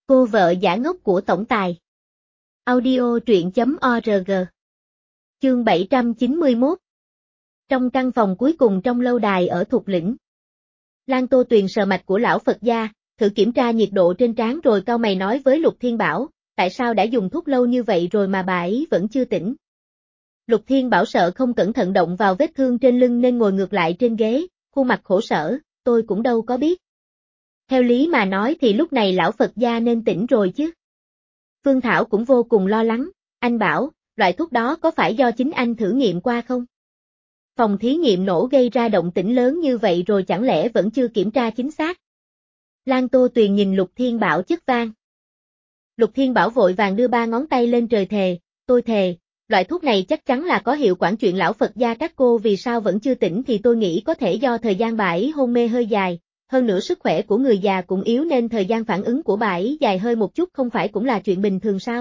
Cô vợ giả ngốc của tổng tài. Audio truyện.org. Chương 791. Trong căn phòng cuối cùng trong lâu đài ở Thục Lĩnh. Lan Tô Tuyền sờ mạch của lão Phật gia, thử kiểm tra nhiệt độ trên trán rồi cau mày nói với Lục Thiên Bảo, tại sao đã dùng thuốc lâu như vậy rồi mà bà ấy vẫn chưa tỉnh. Lục Thiên Bảo sợ không cẩn thận động vào vết thương trên lưng nên ngồi ngược lại trên ghế, khuôn mặt khổ sở, tôi cũng đâu có biết. Theo lý mà nói thì lúc này lão Phật gia nên tỉnh rồi chứ. Phương Thảo cũng vô cùng lo lắng, anh bảo, loại thuốc đó có phải do chính anh thử nghiệm qua không? Phòng thí nghiệm nổ gây ra động tĩnh lớn như vậy rồi chẳng lẽ vẫn chưa kiểm tra chính xác? Lan Tô Tuyền nhìn Lục Thiên Bảo chất vang. Lục Thiên Bảo vội vàng đưa ba ngón tay lên trời thề, tôi thề, loại thuốc này chắc chắn là có hiệu quả. Chuyện lão Phật gia các cô vì sao vẫn chưa tỉnh thì tôi nghĩ có thể do thời gian bà ấy hôn mê hơi dài. Hơn nữa sức khỏe của người già cũng yếu nên thời gian phản ứng của bà ấy dài hơi một chút không phải cũng là chuyện bình thường sao?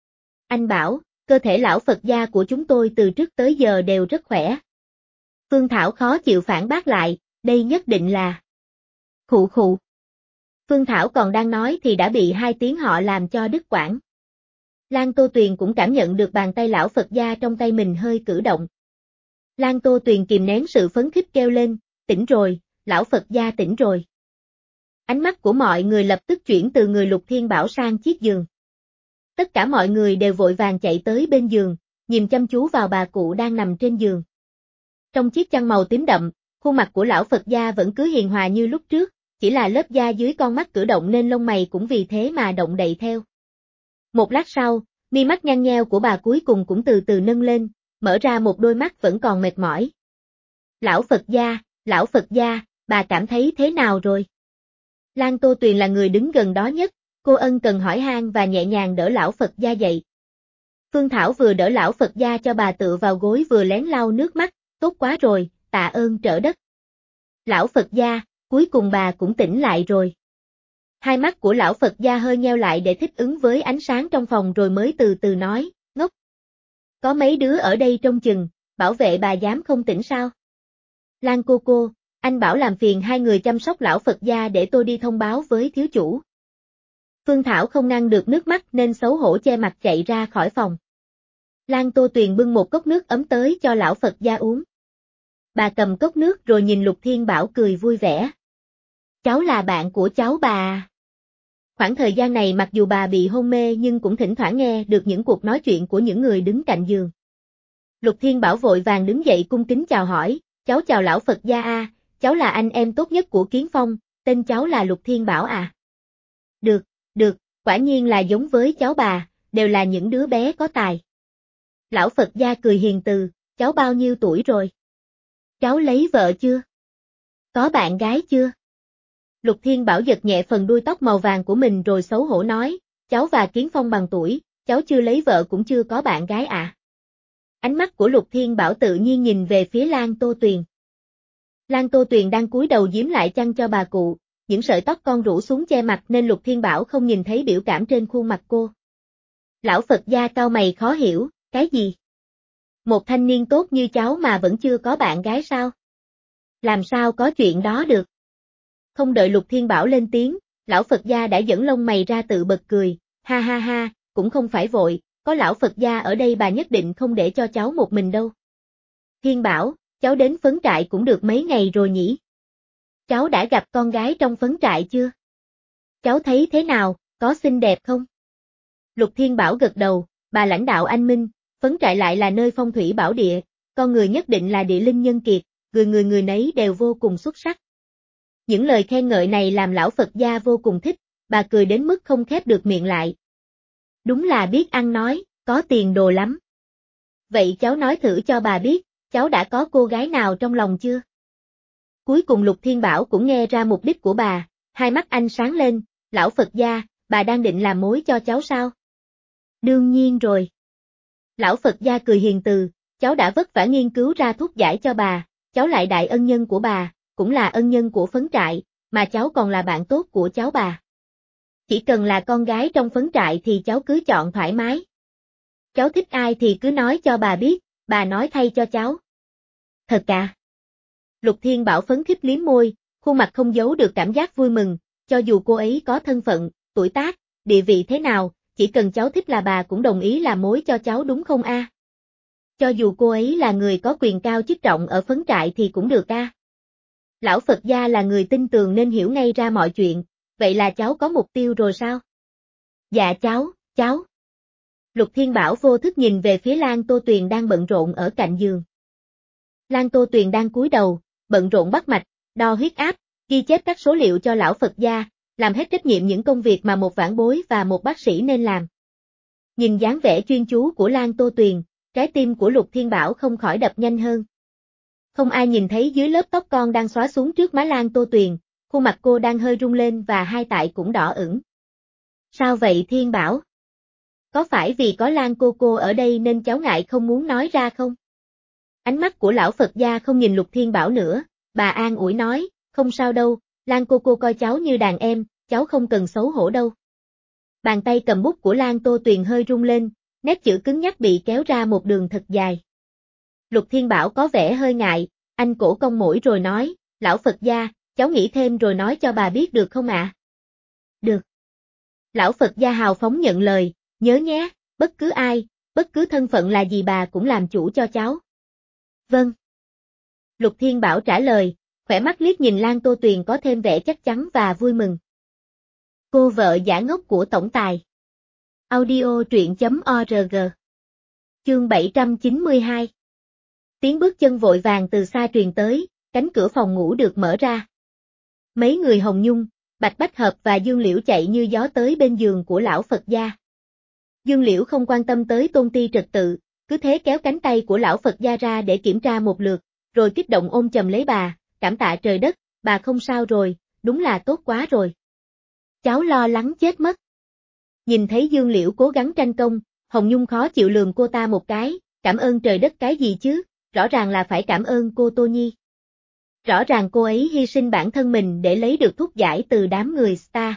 Anh bảo, cơ thể lão Phật gia của chúng tôi từ trước tới giờ đều rất khỏe. Phương Thảo khó chịu phản bác lại, đây nhất định là... Khụ khụ. Phương Thảo còn đang nói thì đã bị hai tiếng họ làm cho đứt quãng. Lan Tô Tuyền cũng cảm nhận được bàn tay lão Phật gia trong tay mình hơi cử động. Lan Tô Tuyền kìm nén sự phấn khích kêu lên, tỉnh rồi. Lão Phật gia tỉnh rồi. Ánh mắt của mọi người lập tức chuyển từ người Lục Thiên Bảo sang chiếc giường. Tất cả mọi người đều vội vàng chạy tới bên giường, nhìn chăm chú vào bà cụ đang nằm trên giường. Trong chiếc chăn màu tím đậm, khuôn mặt của lão Phật gia vẫn cứ hiền hòa như lúc trước, chỉ là lớp da dưới con mắt cử động nên lông mày cũng vì thế mà động đậy theo. Một lát sau, mi mắt nhăn nheo của bà cuối cùng cũng từ từ nâng lên, mở ra một đôi mắt vẫn còn mệt mỏi. Lão Phật gia, bà cảm thấy thế nào rồi? Lan Tô Tuyền là người đứng gần đó nhất, cô ân cần hỏi han và nhẹ nhàng đỡ lão Phật gia dậy. Phương Thảo vừa đỡ lão Phật gia cho bà tựa vào gối vừa lén lau nước mắt, tốt quá rồi, tạ ơn trợ đất. Lão Phật gia, cuối cùng bà cũng tỉnh lại rồi. Hai mắt của lão Phật gia hơi nheo lại để thích ứng với ánh sáng trong phòng rồi mới từ từ nói, ngốc. Có mấy đứa ở đây trông chừng, bảo vệ bà dám không tỉnh sao? Lan cô, anh bảo làm phiền hai người chăm sóc lão Phật gia để tôi đi thông báo với thiếu chủ. Phương Thảo không ngăn được nước mắt nên xấu hổ che mặt chạy ra khỏi phòng. Lan Tô Tuyền bưng một cốc nước ấm tới cho lão Phật gia uống. Bà cầm cốc nước rồi nhìn Lục Thiên Bảo cười vui vẻ. Cháu là bạn của cháu bà. Khoảng thời gian này mặc dù bà bị hôn mê nhưng cũng thỉnh thoảng nghe được những cuộc nói chuyện của những người đứng cạnh giường. Lục Thiên Bảo vội vàng đứng dậy cung kính chào hỏi, cháu chào lão Phật gia a. Cháu là anh em tốt nhất của Kiến Phong, tên cháu là Lục Thiên Bảo à. Được, quả nhiên là giống với cháu bà, đều là những đứa bé có tài. Lão Phật gia cười hiền từ, cháu bao nhiêu tuổi rồi? Cháu lấy vợ chưa? Có bạn gái chưa? Lục Thiên Bảo giật nhẹ phần đuôi tóc màu vàng của mình rồi xấu hổ nói, cháu và Kiến Phong bằng tuổi, cháu chưa lấy vợ cũng chưa có bạn gái à. Ánh mắt của Lục Thiên Bảo tự nhiên nhìn về phía Lan Tô Tuyền. Lan Tô Tuyền đang cúi đầu giếm lại chăn cho bà cụ, những sợi tóc con rủ xuống che mặt nên Lục Thiên Bảo không nhìn thấy biểu cảm trên khuôn mặt cô. Lão Phật gia cau mày khó hiểu, cái gì? Một thanh niên tốt như cháu mà vẫn chưa có bạn gái sao? Làm sao có chuyện đó được? Không đợi Lục Thiên Bảo lên tiếng, lão Phật gia đã dẫn lông mày ra tự bật cười, ha ha ha, cũng không phải vội, có lão Phật gia ở đây bà nhất định không để cho cháu một mình đâu. Thiên Bảo, cháu đến phấn trại cũng được mấy ngày rồi nhỉ? Cháu đã gặp con gái trong phấn trại chưa? Cháu thấy thế nào, có xinh đẹp không? Lục Thiên Bảo gật đầu, bà lãnh đạo anh minh, phấn trại lại là nơi phong thủy bảo địa, con người nhất định là địa linh nhân kiệt, người nấy đều vô cùng xuất sắc. Những lời khen ngợi này làm lão Phật gia vô cùng thích, bà cười đến mức không khép được miệng lại. Đúng là biết ăn nói, có tiền đồ lắm. Vậy cháu nói thử cho bà biết, cháu đã có cô gái nào trong lòng chưa? Cuối cùng Lục Thiên Bảo cũng nghe ra mục đích của bà, hai mắt anh sáng lên, lão Phật gia, bà đang định làm mối cho cháu sao? Đương nhiên rồi. Lão Phật gia cười hiền từ, cháu đã vất vả nghiên cứu ra thuốc giải cho bà, cháu lại đại ân nhân của bà, cũng là ân nhân của phấn trại, mà cháu còn là bạn tốt của cháu bà. Chỉ cần là con gái trong phấn trại thì cháu cứ chọn thoải mái. Cháu thích ai thì cứ nói cho bà biết, bà nói thay cho cháu. Thật à? Lục Thiên Bảo phấn khích liếm môi, khuôn mặt không giấu được cảm giác vui mừng, cho dù cô ấy có thân phận, tuổi tác, địa vị thế nào, chỉ cần cháu thích là bà cũng đồng ý làm mối cho cháu đúng không a? Cho dù cô ấy là người có quyền cao chức trọng ở phấn trại thì cũng được a. Lão Phật gia là người tin tường nên hiểu ngay ra mọi chuyện, vậy là cháu có mục tiêu rồi sao? Dạ cháu. Lục Thiên Bảo vô thức nhìn về phía Lan Tô Tuyền đang bận rộn ở cạnh giường. Lan Tô Tuyền đang cúi đầu, bận rộn bắt mạch, đo huyết áp, ghi chép các số liệu cho lão Phật gia, làm hết trách nhiệm những công việc mà một vãn bối và một bác sĩ nên làm. Nhìn dáng vẻ chuyên chú của Lan Tô Tuyền, trái tim của Lục Thiên Bảo không khỏi đập nhanh hơn. Không ai nhìn thấy dưới lớp tóc con đang xóa xuống trước má Lan Tô Tuyền, khuôn mặt cô đang hơi rung lên và hai tại cũng đỏ ửng. Sao vậy Thiên Bảo? Có phải vì có Lan cô ở đây nên cháu ngại không muốn nói ra không? Ánh mắt của lão Phật gia không nhìn Lục Thiên Bảo nữa, bà an ủi nói, không sao đâu, Lan cô coi cháu như đàn em, cháu không cần xấu hổ đâu. Bàn tay cầm bút của Lan Tô Tuyền hơi rung lên, nét chữ cứng nhắc bị kéo ra một đường thật dài. Lục Thiên Bảo có vẻ hơi ngại, anh cổ cong mũi rồi nói, lão Phật gia, cháu nghĩ thêm rồi nói cho bà biết được không ạ? Được. Lão Phật gia hào phóng nhận lời, nhớ nhé, bất cứ ai, bất cứ thân phận là gì bà cũng làm chủ cho cháu. Vâng. Lục Thiên Bảo trả lời, khỏe mắt liếc nhìn Lan Tô Tuyền có thêm vẻ chắc chắn và vui mừng. Cô vợ giả ngốc của tổng tài. Audio truyện.org. Chương 792. Tiếng bước chân vội vàng từ xa truyền tới, cánh cửa phòng ngủ được mở ra. Mấy người Hồng Nhung, Bạch Bách Hợp và Dương Liễu chạy như gió tới bên giường của lão Phật gia. Dương Liễu không quan tâm tới tôn ti trật tự, cứ thế kéo cánh tay của lão Phật gia ra để kiểm tra một lượt, rồi kích động ôm chầm lấy bà, cảm tạ trời đất, bà không sao rồi, đúng là tốt quá rồi. Cháu lo lắng chết mất. Nhìn thấy Dương Liễu cố gắng tranh công, Hồng Nhung khó chịu lườm cô ta một cái, cảm ơn trời đất cái gì chứ, rõ ràng là phải cảm ơn cô Tô Nhi. Rõ ràng cô ấy hy sinh bản thân mình để lấy được thuốc giải từ đám người star.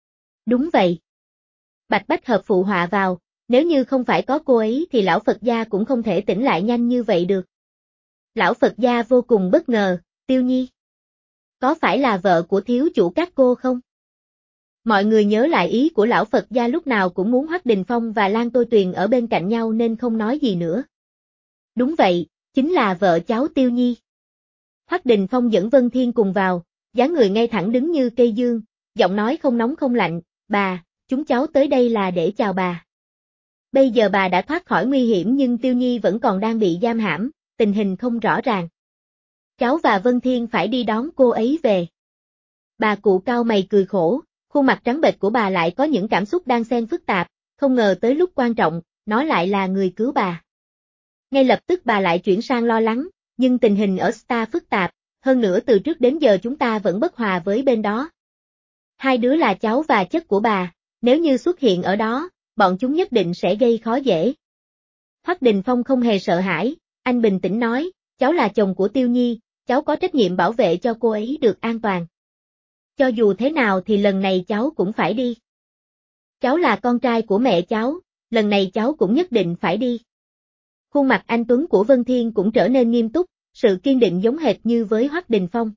Đúng vậy. Bạch Bách Hợp phụ họa vào, nếu như không phải có cô ấy thì lão Phật gia cũng không thể tỉnh lại nhanh như vậy được. Lão Phật gia vô cùng bất ngờ, Tiêu Nhi. Có phải là vợ của thiếu chủ các cô không? Mọi người nhớ lại ý của lão Phật gia lúc nào cũng muốn Hoắc Đình Phong và Lan Tô Tuyền ở bên cạnh nhau nên không nói gì nữa. Đúng vậy, chính là vợ cháu Tiêu Nhi. Hoắc Đình Phong dẫn Vân Thiên cùng vào, dáng người ngay thẳng đứng như cây dương, giọng nói không nóng không lạnh, bà, chúng cháu tới đây là để chào bà. Bây giờ bà đã thoát khỏi nguy hiểm nhưng Tiêu Nhi vẫn còn đang bị giam hãm, tình hình không rõ ràng. Cháu và Vân Thiên phải đi đón cô ấy về. Bà cụ cau mày cười khổ, khuôn mặt trắng bệch của bà lại có những cảm xúc đan xen phức tạp, không ngờ tới lúc quan trọng, nó lại là người cứu bà. Ngay lập tức bà lại chuyển sang lo lắng, nhưng tình hình ở Star phức tạp, hơn nữa từ trước đến giờ chúng ta vẫn bất hòa với bên đó. Hai đứa là cháu và chất của bà, nếu như xuất hiện ở đó, bọn chúng nhất định sẽ gây khó dễ. Hoắc Đình Phong không hề sợ hãi, anh bình tĩnh nói, cháu là chồng của Tiêu Nhi, cháu có trách nhiệm bảo vệ cho cô ấy được an toàn. Cho dù thế nào thì lần này cháu cũng phải đi. Cháu là con trai của mẹ cháu, lần này cháu cũng nhất định phải đi. Khuôn mặt anh Tuấn của Vân Thiên cũng trở nên nghiêm túc, sự kiên định giống hệt như với Hoắc Đình Phong.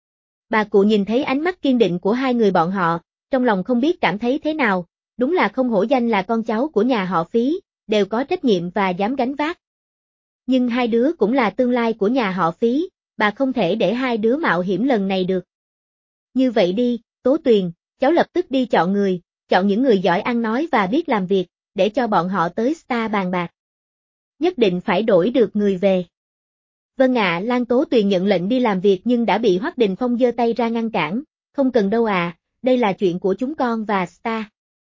Bà cụ nhìn thấy ánh mắt kiên định của hai người bọn họ, trong lòng không biết cảm thấy thế nào, đúng là không hổ danh là con cháu của nhà họ Phí, đều có trách nhiệm và dám gánh vác. Nhưng hai đứa cũng là tương lai của nhà họ Phí, bà không thể để hai đứa mạo hiểm lần này được. Như vậy đi, Tố Tuyền, cháu lập tức đi chọn người, chọn những người giỏi ăn nói và biết làm việc, để cho bọn họ tới Star bàn bạc. Nhất định phải đổi được người về. Vâng ạ, Lan Tố Tuyền nhận lệnh đi làm việc nhưng đã bị Hoắc Đình Phong giơ tay ra ngăn cản, không cần đâu à, đây là chuyện của chúng con và Star.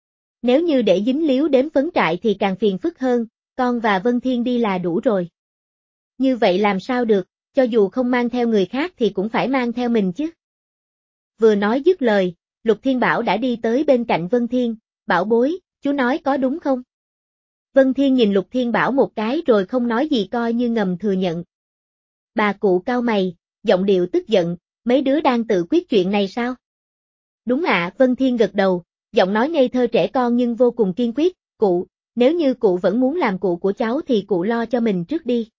Nếu như để dính líu đến phấn trại thì càng phiền phức hơn, con và Vân Thiên đi là đủ rồi. Như vậy làm sao được, cho dù không mang theo người khác thì cũng phải mang theo mình chứ. Vừa nói dứt lời, Lục Thiên Bảo đã đi tới bên cạnh Vân Thiên, bảo bối, chú nói có đúng không? Vân Thiên nhìn Lục Thiên Bảo một cái rồi không nói gì coi như ngầm thừa nhận. Bà cụ cau mày, giọng điệu tức giận, mấy đứa đang tự quyết chuyện này sao? Đúng ạ, Vân Thiên gật đầu, giọng nói ngây thơ trẻ con nhưng vô cùng kiên quyết, cụ, nếu như cụ vẫn muốn làm cụ của cháu thì cụ lo cho mình trước đi.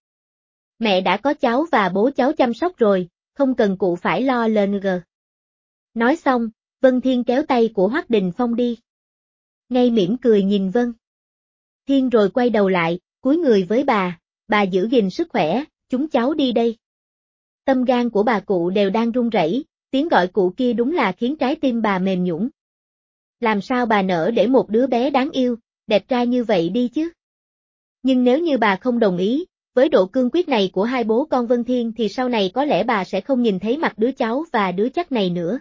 Mẹ đã có cháu và bố cháu chăm sóc rồi, không cần cụ phải lo lên gờ. Nói xong, Vân Thiên kéo tay của Hoắc Đình Phong đi. Ngay mỉm cười nhìn Vân Thiên rồi quay đầu lại, cúi người với bà giữ gìn sức khỏe, chúng cháu đi đây. Tâm gan của bà cụ đều đang run rẩy, tiếng gọi cụ kia đúng là khiến trái tim bà mềm nhũn. Làm sao bà nỡ để một đứa bé đáng yêu, đẹp trai như vậy đi chứ? Nhưng nếu như bà không đồng ý, với độ cương quyết này của hai bố con Vân Thiên thì sau này có lẽ bà sẽ không nhìn thấy mặt đứa cháu và đứa chắc này nữa.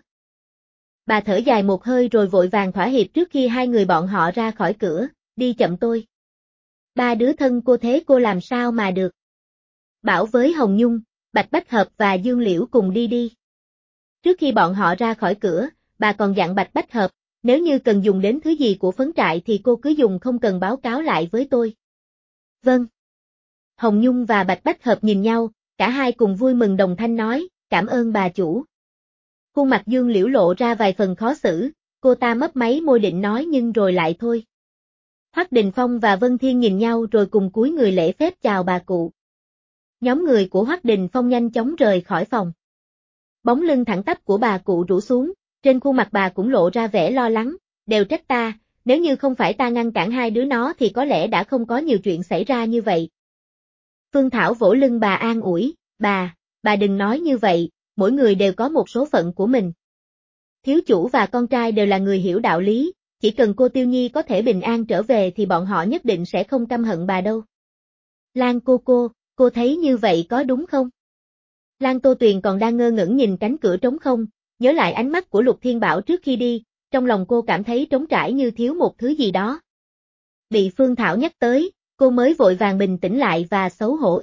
Bà thở dài một hơi rồi vội vàng thỏa hiệp trước khi hai người bọn họ ra khỏi cửa, đi chậm tôi. Ba đứa thân cô thế cô làm sao mà được. Bảo với Hồng Nhung, Bạch Bách Hợp và Dương Liễu cùng đi đi. Trước khi bọn họ ra khỏi cửa, bà còn dặn Bạch Bách Hợp, nếu như cần dùng đến thứ gì của phấn trại thì cô cứ dùng không cần báo cáo lại với tôi. Vâng. Hồng Nhung và Bạch Bách Hợp nhìn nhau, cả hai cùng vui mừng đồng thanh nói, cảm ơn bà chủ. Khuôn mặt Dương Liễu lộ ra vài phần khó xử, cô ta mấp máy môi định nói nhưng rồi lại thôi. Hoắc Đình Phong và Vân Thiên nhìn nhau rồi cùng cúi người lễ phép chào bà cụ. Nhóm người của Hoắc Đình Phong nhanh chóng rời khỏi phòng. Bóng lưng thẳng tắp của bà cụ rũ xuống, trên khuôn mặt bà cũng lộ ra vẻ lo lắng, đều trách ta, nếu như không phải ta ngăn cản hai đứa nó thì có lẽ đã không có nhiều chuyện xảy ra như vậy. Phương Thảo vỗ lưng bà an ủi, bà đừng nói như vậy, mỗi người đều có một số phận của mình. Thiếu chủ và con trai đều là người hiểu đạo lý, chỉ cần cô Tiêu Nhi có thể bình an trở về thì bọn họ nhất định sẽ không căm hận bà đâu. Lan cô thấy như vậy có đúng không? Lan Tô Tuyền còn đang ngơ ngẩn nhìn cánh cửa trống không, nhớ lại ánh mắt của Lục Thiên Bảo trước khi đi, trong lòng cô cảm thấy trống trải như thiếu một thứ gì đó. Bị Phương Thảo nhắc tới, cô mới vội vàng bình tĩnh lại và xấu hổ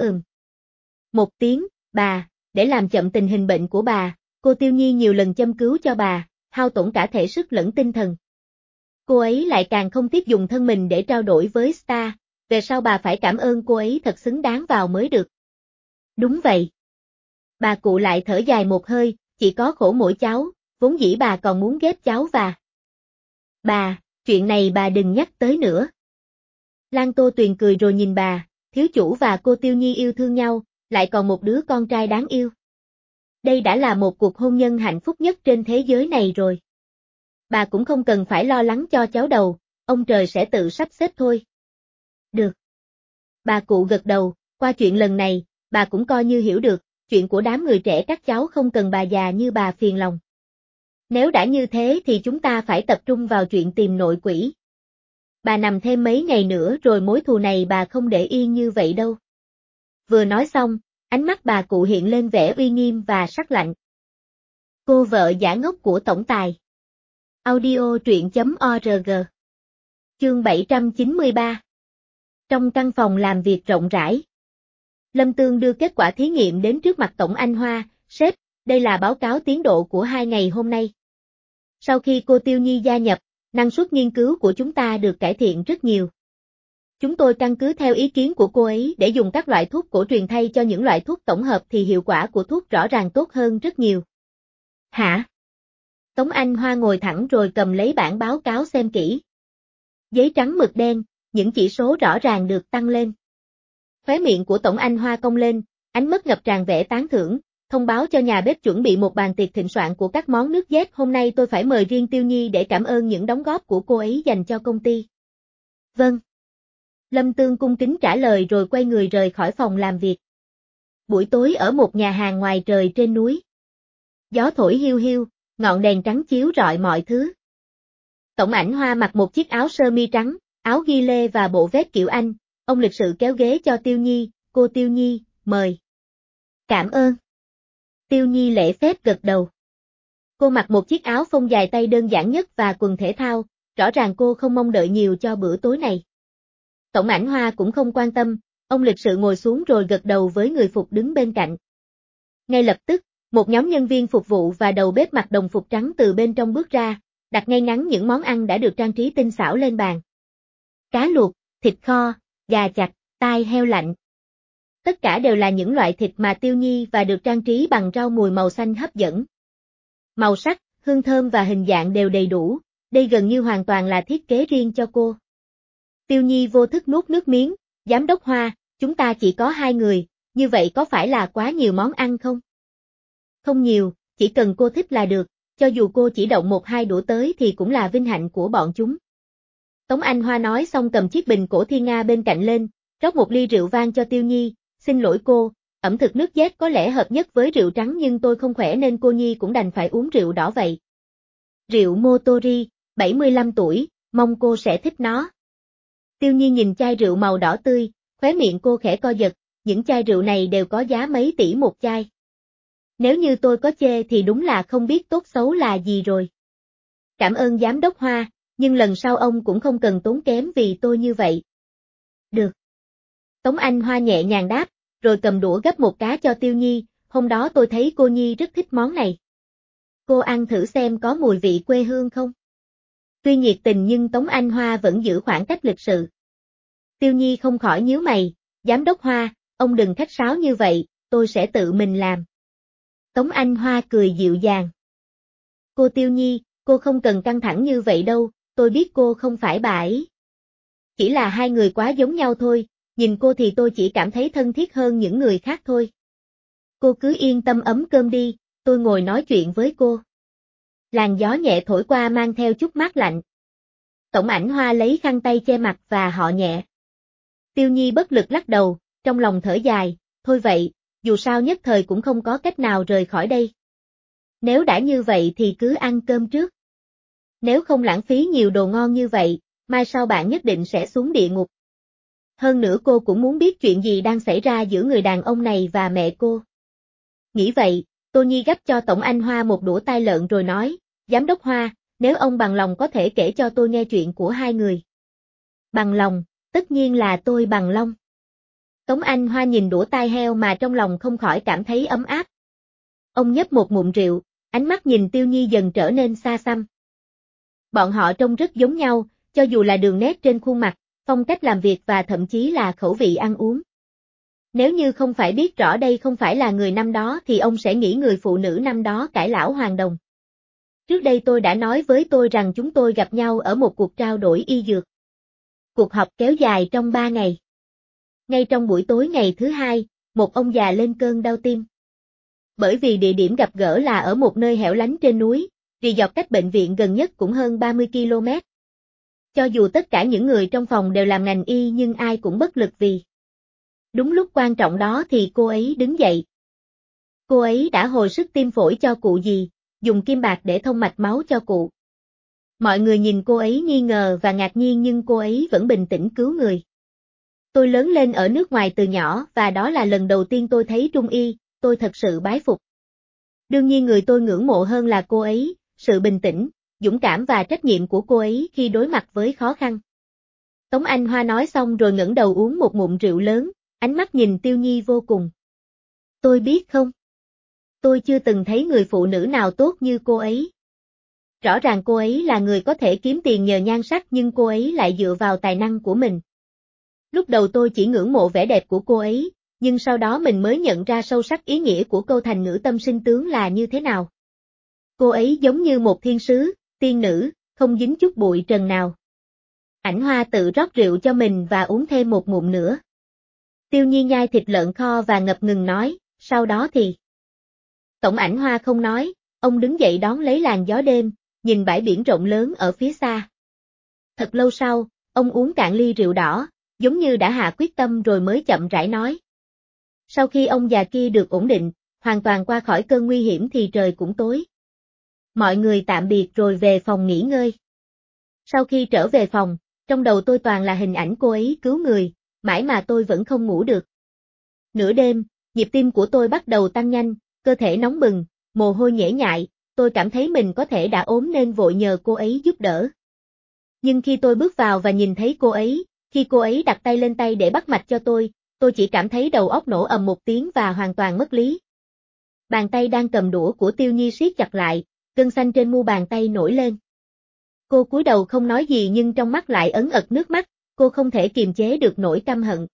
một tiếng, để làm chậm tình hình bệnh của bà, cô Tiêu Nhi nhiều lần châm cứu cho bà, hao tổn cả thể sức lẫn tinh thần. Cô ấy lại càng không tiếc dùng thân mình để trao đổi với Star, về sau bà phải cảm ơn cô ấy thật xứng đáng vào mới được. Đúng vậy. Bà cụ lại thở dài một hơi, chỉ có khổ mỗi cháu, vốn dĩ bà còn muốn ghép cháu và... chuyện này bà đừng nhắc tới nữa. Lan Tô Tuyền cười rồi nhìn bà, thiếu chủ và cô Tiêu Nhi yêu thương nhau, lại còn một đứa con trai đáng yêu. Đây đã là một cuộc hôn nhân hạnh phúc nhất trên thế giới này rồi. Bà cũng không cần phải lo lắng cho cháu đầu, ông trời sẽ tự sắp xếp thôi. Được. Bà cụ gật đầu, qua chuyện lần này, bà cũng coi như hiểu được, chuyện của đám người trẻ các cháu không cần bà già như bà phiền lòng. Nếu đã như thế thì chúng ta phải tập trung vào chuyện tìm nội quỷ. Bà nằm thêm mấy ngày nữa rồi mối thù này bà không để yên như vậy đâu. Vừa nói xong, ánh mắt bà cụ hiện lên vẻ uy nghiêm và sắc lạnh. Cô vợ giả ngốc của tổng tài. Audio truyện.org. Chương 793. Trong căn phòng làm việc rộng rãi. Lâm Tương đưa kết quả thí nghiệm đến trước mặt Tổng Anh Hoa, sếp, đây là báo cáo tiến độ của 2 ngày hôm nay. Sau khi cô Tiêu Nhi gia nhập, năng suất nghiên cứu của chúng ta được cải thiện rất nhiều. Chúng tôi căn cứ theo ý kiến của cô ấy để dùng các loại thuốc cổ truyền thay cho những loại thuốc tổng hợp thì hiệu quả của thuốc rõ ràng tốt hơn rất nhiều. Hả? Tống Anh Hoa ngồi thẳng rồi cầm lấy bản báo cáo xem kỹ. Giấy trắng mực đen, những chỉ số rõ ràng được tăng lên. Khóe miệng của Tổng Anh Hoa cong lên, ánh mắt ngập tràn vẻ tán thưởng, thông báo cho nhà bếp chuẩn bị một bàn tiệc thịnh soạn của các món nước dét, hôm nay tôi phải mời riêng Tiêu Nhi để cảm ơn những đóng góp của cô ấy dành cho công ty. Vâng. Lâm Tương cung kính trả lời rồi quay người rời khỏi phòng làm việc. Buổi tối ở một nhà hàng ngoài trời trên núi. Gió thổi hiu hiu, ngọn đèn trắng chiếu rọi mọi thứ. Tổng Ảnh Hoa mặc một chiếc áo sơ mi trắng, áo ghi lê và bộ vest kiểu Anh, ông lịch sự kéo ghế cho Tiêu Nhi, cô Tiêu Nhi, mời. Cảm ơn. Tiêu Nhi lễ phép gật đầu. Cô mặc một chiếc áo phông dài tay đơn giản nhất và quần thể thao, rõ ràng cô không mong đợi nhiều cho bữa tối này. Tổng Ảnh Hoa cũng không quan tâm, ông lịch sự ngồi xuống rồi gật đầu với người phục đứng bên cạnh. Ngay lập tức, một nhóm nhân viên phục vụ và đầu bếp mặc đồng phục trắng từ bên trong bước ra, đặt ngay ngắn những món ăn đã được trang trí tinh xảo lên bàn. Cá luộc, thịt kho, gà chặt, tai heo lạnh. Tất cả đều là những loại thịt mà Tiêu Nhi và được trang trí bằng rau mùi màu xanh hấp dẫn. Màu sắc, hương thơm và hình dạng đều đầy đủ, đây gần như hoàn toàn là thiết kế riêng cho cô. Tiêu Nhi vô thức nuốt nước miếng, giám đốc Hoa, chúng ta chỉ có 2 người, như vậy có phải là quá nhiều món ăn không? Không nhiều, chỉ cần cô thích là được, cho dù cô chỉ động 1-2 đũa tới thì cũng là vinh hạnh của bọn chúng. Tống Anh Hoa nói xong cầm chiếc bình cổ thiên nga bên cạnh lên, rót một ly rượu vang cho Tiêu Nhi, xin lỗi cô, ẩm thực nước dét có lẽ hợp nhất với rượu trắng nhưng tôi không khỏe nên cô Nhi cũng đành phải uống rượu đỏ vậy. Rượu Motori, 75 tuổi, mong cô sẽ thích nó. Tiêu Nhi nhìn chai rượu màu đỏ tươi, khóe miệng cô khẽ co giật, những chai rượu này đều có giá mấy tỷ một chai. Nếu như tôi có chê thì đúng là không biết tốt xấu là gì rồi. Cảm ơn giám đốc Hoa, nhưng lần sau ông cũng không cần tốn kém vì tôi như vậy. Được. Tống Anh Hoa nhẹ nhàng đáp, rồi cầm đũa gấp một cá cho Tiêu Nhi, hôm đó tôi thấy cô Nhi rất thích món này. Cô ăn thử xem có mùi vị quê hương không? Tuy nhiệt tình nhưng Tống Anh Hoa vẫn giữ khoảng cách lịch sự. Tiêu Nhi không khỏi nhíu mày, giám đốc Hoa, ông đừng khách sáo như vậy, tôi sẽ tự mình làm. Tống Anh Hoa cười dịu dàng. Cô Tiêu Nhi, cô không cần căng thẳng như vậy đâu, tôi biết cô không phải bà ấy. Chỉ là hai người quá giống nhau thôi, nhìn cô thì tôi chỉ cảm thấy thân thiết hơn những người khác thôi. Cô cứ yên tâm ấm cơm đi, tôi ngồi nói chuyện với cô. Làn gió nhẹ thổi qua mang theo chút mát lạnh. Tổng Ảnh Hoa lấy khăn tay che mặt và họ nhẹ. Tiêu Nhi bất lực lắc đầu, trong lòng thở dài, thôi vậy, dù sao nhất thời cũng không có cách nào rời khỏi đây. Nếu đã như vậy thì cứ ăn cơm trước. Nếu không lãng phí nhiều đồ ngon như vậy, mai sau bạn nhất định sẽ xuống địa ngục. Hơn nữa cô cũng muốn biết chuyện gì đang xảy ra giữa người đàn ông này và mẹ cô. Nghĩ vậy, Tô Nhi gắp cho Tổng Anh Hoa một đũa tai lợn rồi nói, giám đốc Hoa, nếu ông bằng lòng có thể kể cho tôi nghe chuyện của hai người. Bằng lòng, tất nhiên là tôi bằng lòng. Tống Anh Hoa nhìn đũa tai heo mà trong lòng không khỏi cảm thấy ấm áp. Ông nhấp một ngụm rượu, ánh mắt nhìn Tiêu Nhi dần trở nên xa xăm. Bọn họ trông rất giống nhau, cho dù là đường nét trên khuôn mặt, phong cách làm việc và thậm chí là khẩu vị ăn uống. Nếu như không phải biết rõ đây không phải là người năm đó thì ông sẽ nghĩ người phụ nữ năm đó cải lão hoàn đồng. Trước đây tôi đã nói với tôi rằng chúng tôi gặp nhau ở một cuộc trao đổi y dược. Cuộc họp kéo dài trong 3 ngày. Ngay trong buổi tối ngày thứ hai, một ông già lên cơn đau tim. Bởi vì địa điểm gặp gỡ là ở một nơi hẻo lánh trên núi, resort cách bệnh viện gần nhất cũng hơn 30 km. Cho dù tất cả những người trong phòng đều làm ngành y nhưng ai cũng bất lực vì. Đúng lúc quan trọng đó thì cô ấy đứng dậy. Cô ấy đã hồi sức tim phổi cho cụ gì, dùng kim bạc để thông mạch máu cho cụ. Mọi người nhìn cô ấy nghi ngờ và ngạc nhiên nhưng cô ấy vẫn bình tĩnh cứu người. Tôi lớn lên ở nước ngoài từ nhỏ và đó là lần đầu tiên tôi thấy trung y, tôi thật sự bái phục. Đương nhiên người tôi ngưỡng mộ hơn là cô ấy, sự bình tĩnh, dũng cảm và trách nhiệm của cô ấy khi đối mặt với khó khăn. Tống Anh Hoa nói xong rồi ngẩng đầu uống một ngụm rượu lớn, ánh mắt nhìn Tiêu Nhi vô cùng. Tôi biết không? Tôi chưa từng thấy người phụ nữ nào tốt như cô ấy. Rõ ràng cô ấy là người có thể kiếm tiền nhờ nhan sắc nhưng cô ấy lại dựa vào tài năng của mình. Lúc đầu tôi chỉ ngưỡng mộ vẻ đẹp của cô ấy, nhưng sau đó mình mới nhận ra sâu sắc ý nghĩa của câu thành ngữ tâm sinh tướng là như thế nào. Cô ấy giống như một thiên sứ, tiên nữ, không dính chút bụi trần nào. Ảnh Hoa tự rót rượu cho mình và uống thêm một ngụm nữa. Tiêu Nhi nhai thịt lợn kho và ngập ngừng nói, sau đó thì. Tổng Ảnh Hoa không nói, ông đứng dậy đón lấy làn gió đêm, nhìn bãi biển rộng lớn ở phía xa. Thật lâu sau, ông uống cạn ly rượu đỏ, giống như đã hạ quyết tâm rồi mới chậm rãi nói. Sau khi ông già kia được ổn định, hoàn toàn qua khỏi cơn nguy hiểm thì trời cũng tối. Mọi người tạm biệt rồi về phòng nghỉ ngơi. Sau khi trở về phòng, trong đầu tôi toàn là hình ảnh cô ấy cứu người, mãi mà tôi vẫn không ngủ được. Nửa đêm, nhịp tim của tôi bắt đầu tăng nhanh, cơ thể nóng bừng, mồ hôi nhễ nhại, tôi cảm thấy mình có thể đã ốm nên vội nhờ cô ấy giúp đỡ. Nhưng khi tôi bước vào và nhìn thấy cô ấy, khi cô ấy đặt tay lên tay để bắt mạch cho tôi chỉ cảm thấy đầu óc nổ ầm một tiếng và hoàn toàn mất lý. Bàn tay đang cầm đũa của Tiêu Nhi siết chặt lại, gân xanh trên mu bàn tay nổi lên. Cô cúi đầu không nói gì nhưng trong mắt lại ấn ật nước mắt, cô không thể kiềm chế được nỗi căm hận.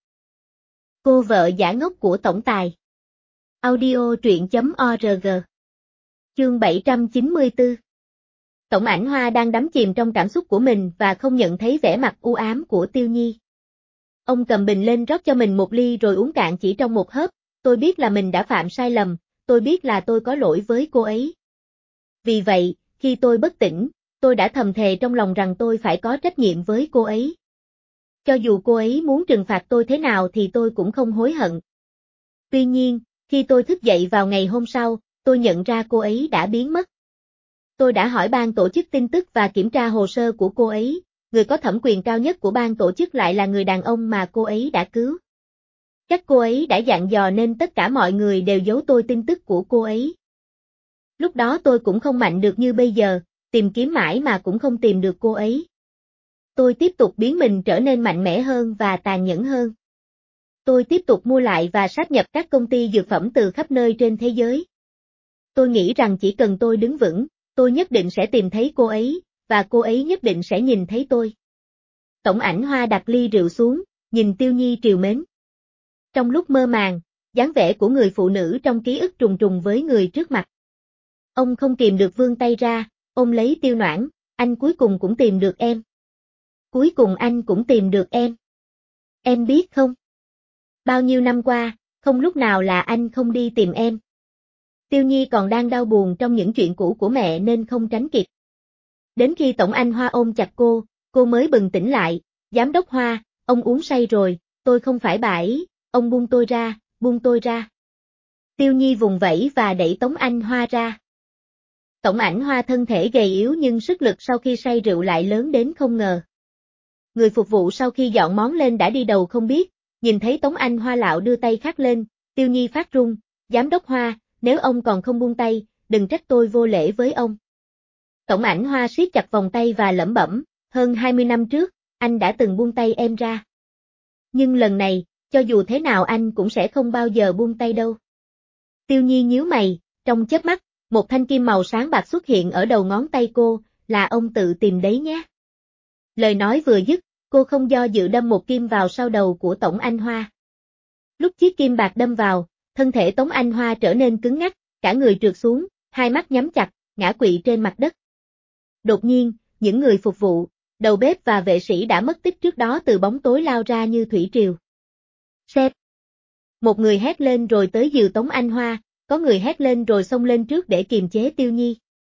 Cô vợ giả ngốc của tổng tài. Audio truyện.org. Chương 794. Tổng Ảnh Hoa đang đắm chìm trong cảm xúc của mình và không nhận thấy vẻ mặt u ám của Tiêu Nhi. Ông cầm bình lên rót cho mình một ly rồi uống cạn chỉ trong một hớp, tôi biết là mình đã phạm sai lầm, tôi biết là tôi có lỗi với cô ấy. Vì vậy, khi tôi bất tỉnh, tôi đã thầm thề trong lòng rằng tôi phải có trách nhiệm với cô ấy. Cho dù cô ấy muốn trừng phạt tôi thế nào thì tôi cũng không hối hận. Tuy nhiên, khi tôi thức dậy vào ngày hôm sau, tôi nhận ra cô ấy đã biến mất. Tôi đã hỏi ban tổ chức tin tức và kiểm tra hồ sơ của cô ấy, người có thẩm quyền cao nhất của ban tổ chức lại là người đàn ông mà cô ấy đã cứu. Chắc cô ấy đã dặn dò nên tất cả mọi người đều giấu tôi tin tức của cô ấy. Lúc đó tôi cũng không mạnh được như bây giờ, tìm kiếm mãi mà cũng không tìm được cô ấy. Tôi tiếp tục biến mình trở nên mạnh mẽ hơn và tàn nhẫn hơn. Tôi tiếp tục mua lại và sáp nhập các công ty dược phẩm từ khắp nơi trên thế giới. Tôi nghĩ rằng chỉ cần tôi đứng vững, tôi nhất định sẽ tìm thấy cô ấy, và cô ấy nhất định sẽ nhìn thấy tôi. Tổng ảnh Hoa đặt ly rượu xuống, nhìn Tiêu Nhi trìu mến. Trong lúc mơ màng, dáng vẻ của người phụ nữ trong ký ức trùng trùng với người trước mặt. Ông không kìm được vươn tay ra, ôm lấy Tiêu Noãn, anh cuối cùng cũng tìm được em. Cuối cùng anh cũng tìm được em. Em biết không? Bao nhiêu năm qua, không lúc nào là anh không đi tìm em. Tiêu Nhi còn đang đau buồn trong những chuyện cũ của mẹ nên không tránh kịp. Đến khi Tổng Anh Hoa ôm chặt cô mới bừng tỉnh lại, Giám đốc Hoa, ông uống say rồi, tôi không phải bà ấy, ông buông tôi ra, buông tôi ra. Tiêu Nhi vùng vẫy và đẩy Tống Anh Hoa ra. Tổng ảnh Hoa thân thể gầy yếu nhưng sức lực sau khi say rượu lại lớn đến không ngờ. Người phục vụ sau khi dọn món lên đã đi đầu không biết, nhìn thấy Tống Anh Hoa lạo đưa tay khát lên, Tiêu Nhi phát run, Giám đốc Hoa, nếu ông còn không buông tay, đừng trách tôi vô lễ với ông. Tổng ảnh Hoa siết chặt vòng tay và lẩm bẩm, hơn 20 năm trước, anh đã từng buông tay em ra. Nhưng lần này, cho dù thế nào anh cũng sẽ không bao giờ buông tay đâu. Tiêu Nhi nhíu mày, trong chớp mắt, một thanh kim màu sáng bạc xuất hiện ở đầu ngón tay cô, là ông tự tìm đấy nhé. Lời nói vừa dứt, cô không do dự đâm một kim vào sau đầu của Tổng Anh Hoa. Lúc chiếc kim bạc đâm vào, thân thể Tống Anh Hoa trở nên cứng ngắc, cả người trượt xuống, hai mắt nhắm chặt, ngã quỵ trên mặt đất. Đột nhiên, những người phục vụ, đầu bếp và vệ sĩ đã mất tích trước đó từ bóng tối lao ra như thủy triều. Sếp! Một người hét lên rồi tới dìu Tống Anh Hoa, có người hét lên rồi xông lên trước để kiềm chế Tiêu Nhi.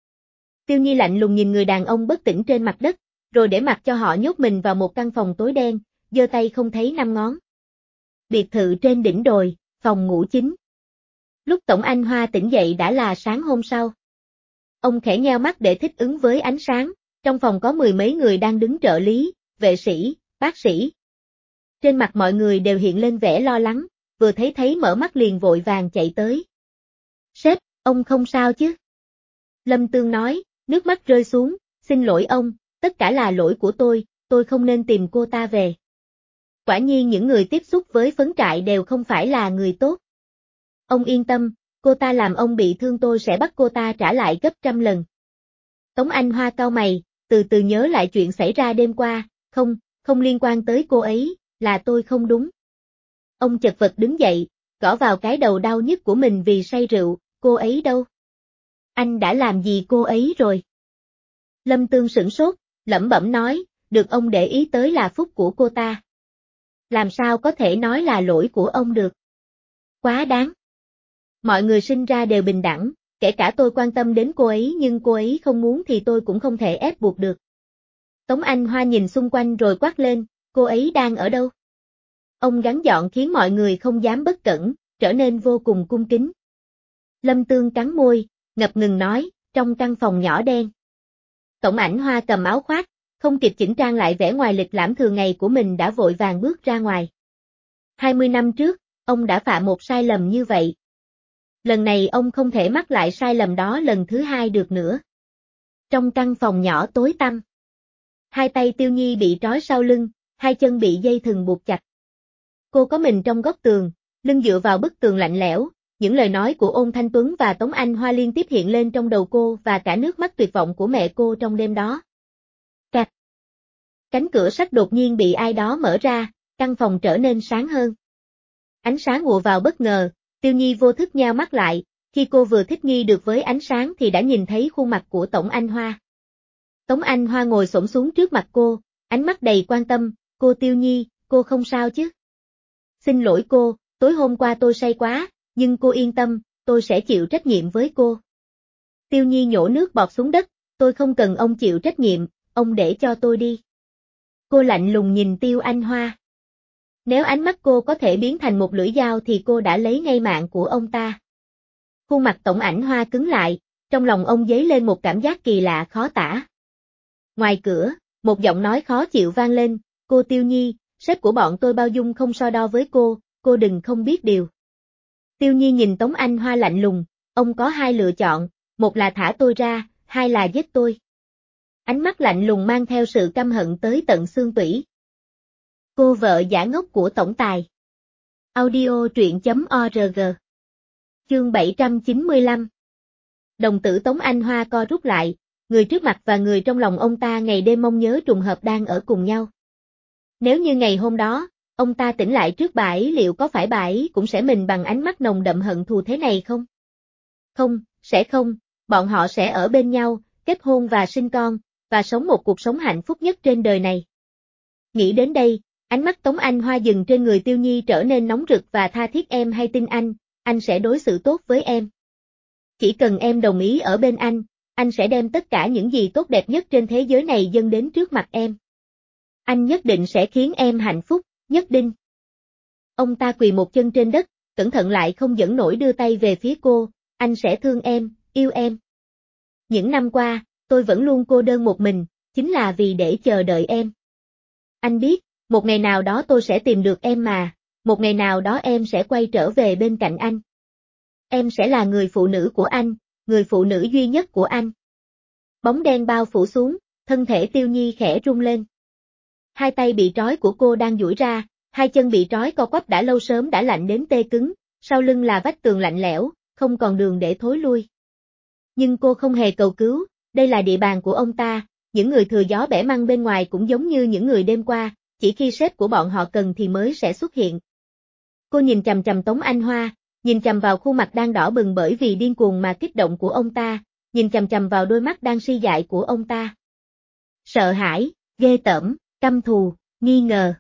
Tiêu Nhi lạnh lùng nhìn người đàn ông bất tỉnh trên mặt đất, rồi để mặc cho họ nhốt mình vào một căn phòng tối đen, giơ tay không thấy năm ngón. Biệt thự trên đỉnh đồi, phòng ngủ chính. Lúc Tổng Anh Hoa tỉnh dậy đã là sáng hôm sau. Ông khẽ nheo mắt để thích ứng với ánh sáng, trong phòng có mười mấy người đang đứng trợ lý, vệ sĩ, bác sĩ. Trên mặt mọi người đều hiện lên vẻ lo lắng, vừa thấy mở mắt liền vội vàng chạy tới. Sếp, ông không sao chứ? Lâm Tương nói, nước mắt rơi xuống, xin lỗi ông, tất cả là lỗi của tôi không nên tìm cô ta về. Quả nhiên những người tiếp xúc với phấn trại đều không phải là người tốt. Ông yên tâm, cô ta làm ông bị thương tôi sẽ bắt cô ta trả lại gấp 100 lần. Tống Anh Hoa cau mày, từ từ nhớ lại chuyện xảy ra đêm qua, không liên quan tới cô ấy, là tôi không đúng. Ông chật vật đứng dậy, gõ vào cái đầu đau nhức của mình vì say rượu, cô ấy đâu? Anh đã làm gì cô ấy rồi? Lâm Tương sửng sốt, lẩm bẩm nói, được ông để ý tới là phúc của cô ta. Làm sao có thể nói là lỗi của ông được? Quá đáng. Mọi người sinh ra đều bình đẳng, kể cả tôi quan tâm đến cô ấy nhưng cô ấy không muốn thì tôi cũng không thể ép buộc được. Tống Anh Hoa nhìn xung quanh rồi quát lên, cô ấy đang ở đâu? Ông gắn gọn khiến mọi người không dám bất cẩn, trở nên vô cùng cung kính. Lâm Tương cắn môi, ngập ngừng nói, trong căn phòng nhỏ đen. Tổng ảnh Hoa cầm áo khoác, không kịp chỉnh trang lại vẻ ngoài lịch lãm thường ngày của mình đã vội vàng bước ra ngoài. 20 năm trước, ông đã phạm một sai lầm như vậy. Lần này ông không thể mắc lại sai lầm đó lần thứ hai được nữa. Trong căn phòng nhỏ tối tăm, hai tay Tiêu Nhi bị trói sau lưng, hai chân bị dây thừng buộc chặt. Cô có mình trong góc tường, lưng dựa vào bức tường lạnh lẽo, những lời nói của Ôn Thanh Tuấn và Tống Anh Hoa liên tiếp hiện lên trong đầu cô và cả nước mắt tuyệt vọng của mẹ cô trong đêm đó. Cạch. Cánh cửa sắt đột nhiên bị ai đó mở ra, căn phòng trở nên sáng hơn. Ánh sáng ùa vào bất ngờ, Tiêu Nhi vô thức nheo mắt lại, khi cô vừa thích nghi được với ánh sáng thì đã nhìn thấy khuôn mặt của Tổng Anh Hoa. Tống Anh Hoa ngồi xổm xuống trước mặt cô, ánh mắt đầy quan tâm, cô Tiêu Nhi, cô không sao chứ? Xin lỗi cô, tối hôm qua tôi say quá, nhưng cô yên tâm, tôi sẽ chịu trách nhiệm với cô. Tiêu Nhi nhổ nước bọt xuống đất, Tôi không cần ông chịu trách nhiệm, ông để cho tôi đi. Cô lạnh lùng nhìn Tiêu Anh Hoa. Nếu ánh mắt cô có thể biến thành một lưỡi dao thì cô đã lấy ngay mạng của ông ta. Khuôn mặt Tổng Ảnh Hoa cứng lại, trong lòng ông dấy lên một cảm giác kỳ lạ khó tả. Ngoài cửa, một giọng nói khó chịu vang lên, cô Tiêu Nhi, sếp của bọn tôi bao dung không so đo với cô đừng không biết điều. Tiêu Nhi nhìn Tống Anh Hoa lạnh lùng, ông có hai lựa chọn, một là thả tôi ra, hai là giết tôi. Ánh mắt lạnh lùng mang theo sự căm hận tới tận xương tủy. Cô vợ giả ngốc của tổng tài. Audio truyện.org. Chương 795. Đồng tử Tống Anh Hoa co rút lại, người trước mặt và người trong lòng ông ta ngày đêm mong nhớ trùng hợp đang ở cùng nhau. Nếu như ngày hôm đó, ông ta tỉnh lại trước bà ấy liệu có phải bà ấy cũng sẽ mình bằng ánh mắt nồng đậm hận thù thế này không? Không, sẽ không, bọn họ sẽ ở bên nhau, kết hôn và sinh con, và sống một cuộc sống hạnh phúc nhất trên đời này. Nghĩ đến đây, ánh mắt Tống Anh Hoa dừng trên người Tiêu Nhi trở nên nóng rực và tha thiết. Em hay tin anh sẽ đối xử tốt với em. Chỉ cần em đồng ý ở bên anh sẽ đem tất cả những gì tốt đẹp nhất trên thế giới này dâng đến trước mặt em. Anh nhất định sẽ khiến em hạnh phúc, nhất định. Ông ta quỳ một chân trên đất, cẩn thận lại không dẫn nổi đưa tay về phía cô, anh sẽ thương em, yêu em. Những năm qua, tôi vẫn luôn cô đơn một mình, chính là vì để chờ đợi em. Anh biết, một ngày nào đó tôi sẽ tìm được em mà, một ngày nào đó em sẽ quay trở về bên cạnh anh. Em sẽ là người phụ nữ của anh, người phụ nữ duy nhất của anh. Bóng đen bao phủ xuống, thân thể Tiêu Nhi khẽ rung lên. Hai tay bị trói của cô đang duỗi ra, hai chân bị trói co quắp đã lâu sớm đã lạnh đến tê cứng, sau lưng là vách tường lạnh lẽo, không còn đường để thối lui. Nhưng cô không hề cầu cứu, đây là địa bàn của ông ta, những người thừa gió bẻ măng bên ngoài cũng giống như những người đêm qua, chỉ khi sếp của bọn họ cần thì mới sẽ xuất hiện. Cô nhìn chằm chằm Tống Anh Hoa, nhìn chằm vào khuôn mặt đang đỏ bừng bởi vì điên cuồng mà kích động của ông ta, nhìn chằm chằm vào đôi mắt đang si dại của ông ta. Sợ hãi, ghê tởm, căm thù, nghi ngờ.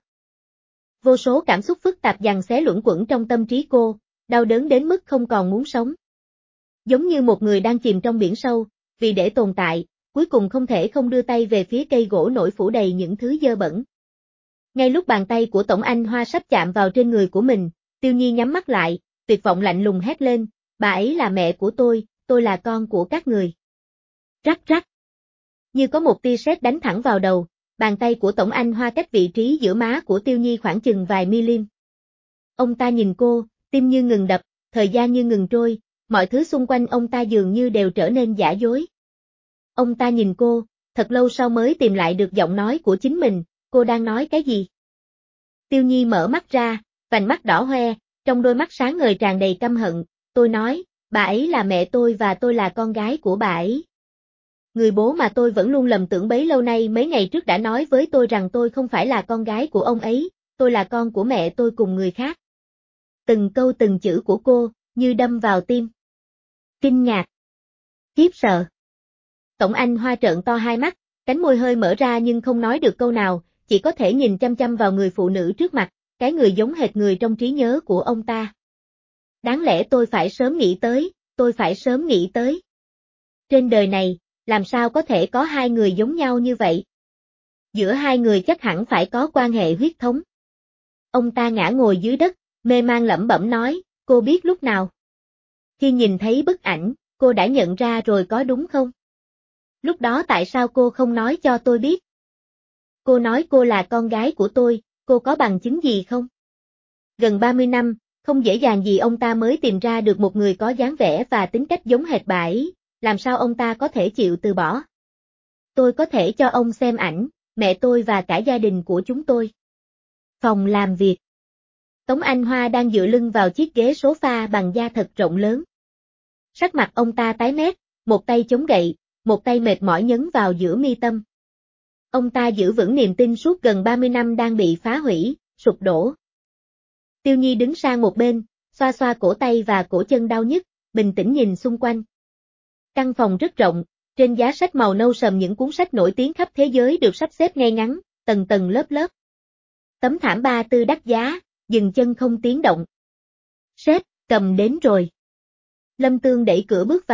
Vô số cảm xúc phức tạp giằng xé luẩn quẩn trong tâm trí cô, đau đớn đến mức không còn muốn sống. Giống như một người đang chìm trong biển sâu, vì để tồn tại, cuối cùng không thể không đưa tay về phía cây gỗ nổi phủ đầy những thứ dơ bẩn. Ngay lúc bàn tay của Tổng Anh Hoa sắp chạm vào trên người của mình, Tiêu Nhi nhắm mắt lại, tuyệt vọng lạnh lùng hét lên, bà ấy là mẹ của tôi là con của các người. Rắc rắc. Như có một tia sét đánh thẳng vào đầu, bàn tay của Tổng Anh Hoa cách vị trí giữa má của Tiêu Nhi khoảng chừng vài mm. Ông ta nhìn cô, tim như ngừng đập, thời gian như ngừng trôi, mọi thứ xung quanh ông ta dường như đều trở nên giả dối. Ông ta nhìn cô, thật lâu sau mới tìm lại được giọng nói của chính mình, cô đang nói cái gì? Tiêu Nhi mở mắt ra, vành mắt đỏ hoe, trong đôi mắt sáng ngời tràn đầy căm hận, tôi nói, bà ấy là mẹ tôi và tôi là con gái của bà ấy. Người bố mà tôi vẫn luôn lầm tưởng bấy lâu nay mấy ngày trước đã nói với tôi rằng tôi không phải là con gái của ông ấy, tôi là con của mẹ tôi cùng người khác. Từng câu từng chữ của cô, như đâm vào tim. Kinh ngạc. Khiếp sợ. Tổng Anh Hoa trợn to hai mắt, cánh môi hơi mở ra nhưng không nói được câu nào, chỉ có thể nhìn chăm chăm vào người phụ nữ trước mặt, cái người giống hệt người trong trí nhớ của ông ta. Đáng lẽ tôi phải sớm nghĩ tới, tôi phải sớm nghĩ tới. Trên đời này, làm sao có thể có hai người giống nhau như vậy? Giữa hai người chắc hẳn phải có quan hệ huyết thống. Ông ta ngã ngồi dưới đất, mê man lẩm bẩm nói, cô biết lúc nào? Khi nhìn thấy bức ảnh, cô đã nhận ra rồi có đúng không? Lúc đó tại sao cô không nói cho tôi biết? Cô nói cô là con gái của tôi, cô có bằng chứng gì không? Gần 30 năm, không dễ dàng gì ông ta mới tìm ra được một người có dáng vẻ và tính cách giống hệt bà ấy, làm sao ông ta có thể chịu từ bỏ? Tôi có thể cho ông xem ảnh, mẹ tôi và cả gia đình của chúng tôi. Phòng làm việc. Tống Anh Hoa đang dựa lưng vào chiếc ghế sofa bằng da thật rộng lớn. Sắc mặt ông ta tái mét, một tay chống gậy, một tay mệt mỏi nhấn vào giữa mi tâm. Ông ta giữ vững niềm tin suốt gần 30 năm đang bị phá hủy, sụp đổ. Tiêu Nhi đứng sang một bên, xoa xoa cổ tay và cổ chân đau nhức, bình tĩnh nhìn xung quanh. Căn phòng rất rộng, trên giá sách màu nâu sầm những cuốn sách nổi tiếng khắp thế giới được sắp xếp ngay ngắn, tầng tầng lớp lớp. Tấm thảm ba tư đắt giá, dừng chân không tiếng động. Sếp, cầm đến rồi. Lâm Tương đẩy cửa bước vào,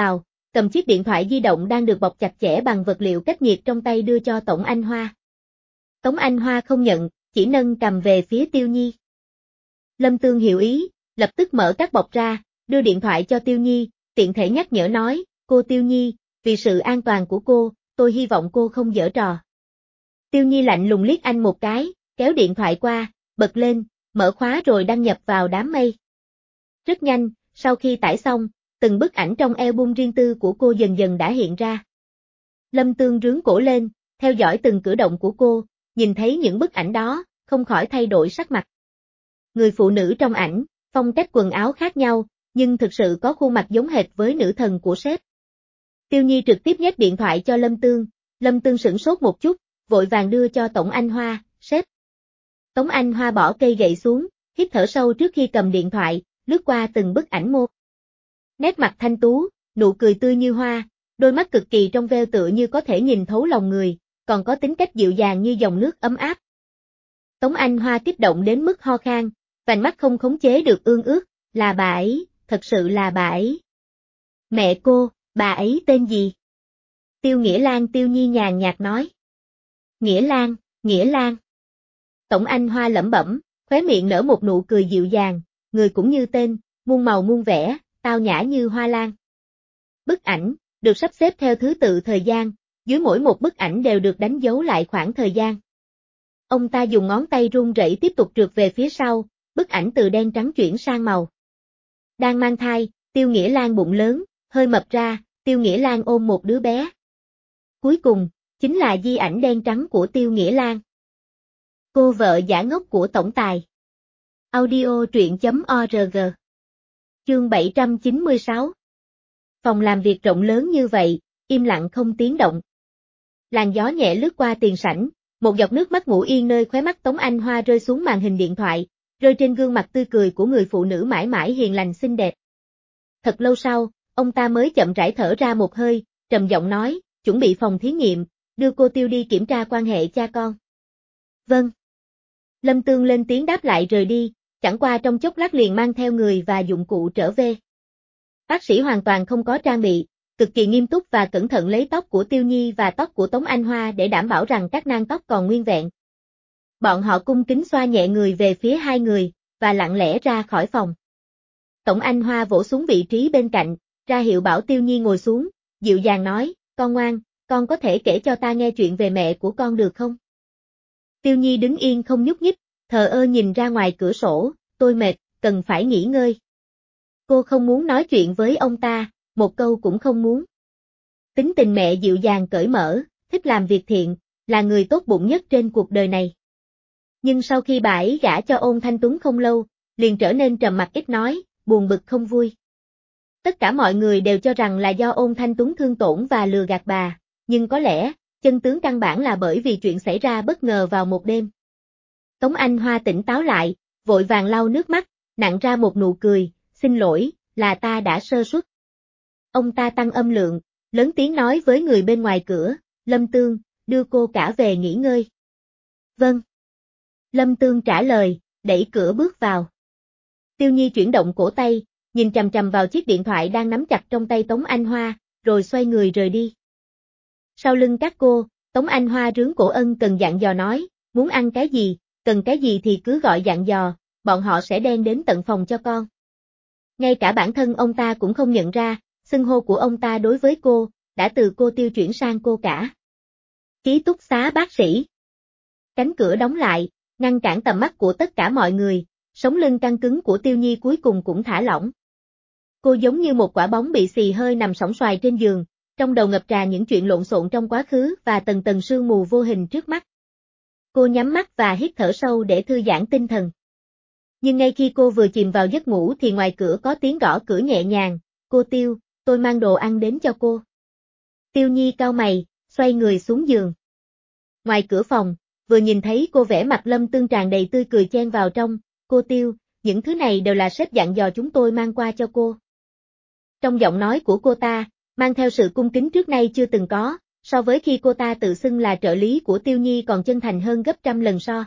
cầm chiếc điện thoại di động đang được bọc chặt chẽ bằng vật liệu cách nhiệt trong tay đưa cho Tống Anh Hoa. Tống Anh Hoa không nhận, chỉ nâng cầm về phía Tiêu Nhi. Lâm Tương hiểu ý, lập tức mở các bọc ra, đưa điện thoại cho Tiêu Nhi, tiện thể nhắc nhở nói, cô Tiêu Nhi, vì sự an toàn của cô, tôi hy vọng cô không giở trò. Tiêu Nhi lạnh lùng liếc anh một cái, kéo điện thoại qua, bật lên, mở khóa rồi đăng nhập vào đám mây. Rất nhanh, sau khi tải xong, từng bức ảnh trong album riêng tư của cô dần dần đã hiện ra. Lâm Tương rướn cổ lên, theo dõi từng cử động của cô, nhìn thấy những bức ảnh đó, không khỏi thay đổi sắc mặt. Người phụ nữ trong ảnh, phong cách quần áo khác nhau, nhưng thực sự có khuôn mặt giống hệt với nữ thần của sếp. Tiêu Nhi trực tiếp nhét điện thoại cho Lâm Tương sửng sốt một chút, vội vàng đưa cho Tống Anh Hoa, sếp. Tống Anh Hoa bỏ cây gậy xuống, hít thở sâu trước khi cầm điện thoại, lướt qua từng bức ảnh một. Nét mặt thanh tú, nụ cười tươi như hoa, đôi mắt cực kỳ trong veo tựa như có thể nhìn thấu lòng người, còn có tính cách dịu dàng như dòng nước ấm áp. Tống Anh Hoa kích động đến mức ho khan, vành mắt không khống chế được ương ướt, là bà ấy, thật sự là bà ấy. Mẹ cô, bà ấy tên gì? Tiêu Nghĩa Lan. Tiêu Nhi nhàn nhạt nói. Nghĩa Lan, Nghĩa Lan. Tống Anh Hoa lẩm bẩm, khóe miệng nở một nụ cười dịu dàng, người cũng như tên, muôn màu muôn vẻ, tao nhã như hoa lan. Bức ảnh, được sắp xếp theo thứ tự thời gian, dưới mỗi một bức ảnh đều được đánh dấu lại khoảng thời gian. Ông ta dùng ngón tay run rẩy tiếp tục trượt về phía sau, bức ảnh từ đen trắng chuyển sang màu. Đang mang thai, Tiêu Nghĩa Lan bụng lớn, hơi mập ra, Tiêu Nghĩa Lan ôm một đứa bé. Cuối cùng, chính là di ảnh đen trắng của Tiêu Nghĩa Lan. Cô vợ giả ngốc của tổng tài. Audio truyện.org. Chương 796. Phòng làm việc rộng lớn như vậy, im lặng không tiếng động. Làn gió nhẹ lướt qua tiền sảnh, một giọt nước mắt ngủ yên nơi khóe mắt Tống Anh Hoa rơi xuống màn hình điện thoại, rơi trên gương mặt tươi cười của người phụ nữ mãi mãi hiền lành xinh đẹp. Thật lâu sau, ông ta mới chậm rãi thở ra một hơi, trầm giọng nói, chuẩn bị phòng thí nghiệm, đưa cô Tiêu đi kiểm tra quan hệ cha con. Vâng. Lâm Tương lên tiếng đáp lại rời đi, chẳng qua trong chốc lát liền mang theo người và dụng cụ trở về. Bác sĩ hoàn toàn không có trang bị, cực kỳ nghiêm túc và cẩn thận lấy tóc của Tiêu Nhi và tóc của Tống Anh Hoa để đảm bảo rằng các nang tóc còn nguyên vẹn. Bọn họ cung kính xoa nhẹ người về phía hai người, và lặng lẽ ra khỏi phòng. Tống Anh Hoa vỗ xuống vị trí bên cạnh, ra hiệu bảo Tiêu Nhi ngồi xuống, dịu dàng nói, con ngoan, con có thể kể cho ta nghe chuyện về mẹ của con được không? Tiêu Nhi đứng yên không nhúc nhích, thờ ơ nhìn ra ngoài cửa sổ, tôi mệt, cần phải nghỉ ngơi. Cô không muốn nói chuyện với ông ta, một câu cũng không muốn. Tính tình mẹ dịu dàng cởi mở, thích làm việc thiện, là người tốt bụng nhất trên cuộc đời này. Nhưng sau khi bà ấy gả cho Ôn Thanh Tuấn không lâu, liền trở nên trầm mặc ít nói, buồn bực không vui. Tất cả mọi người đều cho rằng là do Ôn Thanh Tuấn thương tổn và lừa gạt bà, nhưng có lẽ, chân tướng căn bản là bởi vì chuyện xảy ra bất ngờ vào một đêm. Tống Anh Hoa tỉnh táo lại, vội vàng lau nước mắt, nặn ra một nụ cười, xin lỗi, là ta đã sơ suất. Ông ta tăng âm lượng, lớn tiếng nói với người bên ngoài cửa, Lâm Tương, đưa cô cả về nghỉ ngơi. Vâng. Lâm Tương trả lời, đẩy cửa bước vào. Tiêu Nhi chuyển động cổ tay, nhìn chằm chằm vào chiếc điện thoại đang nắm chặt trong tay Tống Anh Hoa, rồi xoay người rời đi. Sau lưng các cô, Tống Anh Hoa rướn cổ ân cần dặn dò nói, muốn ăn cái gì, cần cái gì thì cứ gọi dặn dò, bọn họ sẽ đem đến tận phòng cho con. Ngay cả bản thân ông ta cũng không nhận ra, xưng hô của ông ta đối với cô, đã từ cô Tiêu chuyển sang cô cả. Ký túc xá bác sĩ. Cánh cửa đóng lại, ngăn cản tầm mắt của tất cả mọi người, sống lưng căng cứng của Tiêu Nhi cuối cùng cũng thả lỏng. Cô giống như một quả bóng bị xì hơi nằm sõng soài trên giường, trong đầu ngập tràn những chuyện lộn xộn trong quá khứ và tầng tầng sương mù vô hình trước mắt. Cô nhắm mắt và hít thở sâu để thư giãn tinh thần. Nhưng ngay khi cô vừa chìm vào giấc ngủ thì ngoài cửa có tiếng gõ cửa nhẹ nhàng, cô Tiêu, tôi mang đồ ăn đến cho cô. Tiêu Nhi cau mày, xoay người xuống giường. Ngoài cửa phòng, vừa nhìn thấy cô vẻ mặt Lâm Tương tràn đầy tươi cười chen vào trong, cô Tiêu, những thứ này đều là sếp dặn dò chúng tôi mang qua cho cô. Trong giọng nói của cô ta, mang theo sự cung kính trước nay chưa từng có, so với khi cô ta tự xưng là trợ lý của Tiêu Nhi còn chân thành hơn gấp trăm lần so.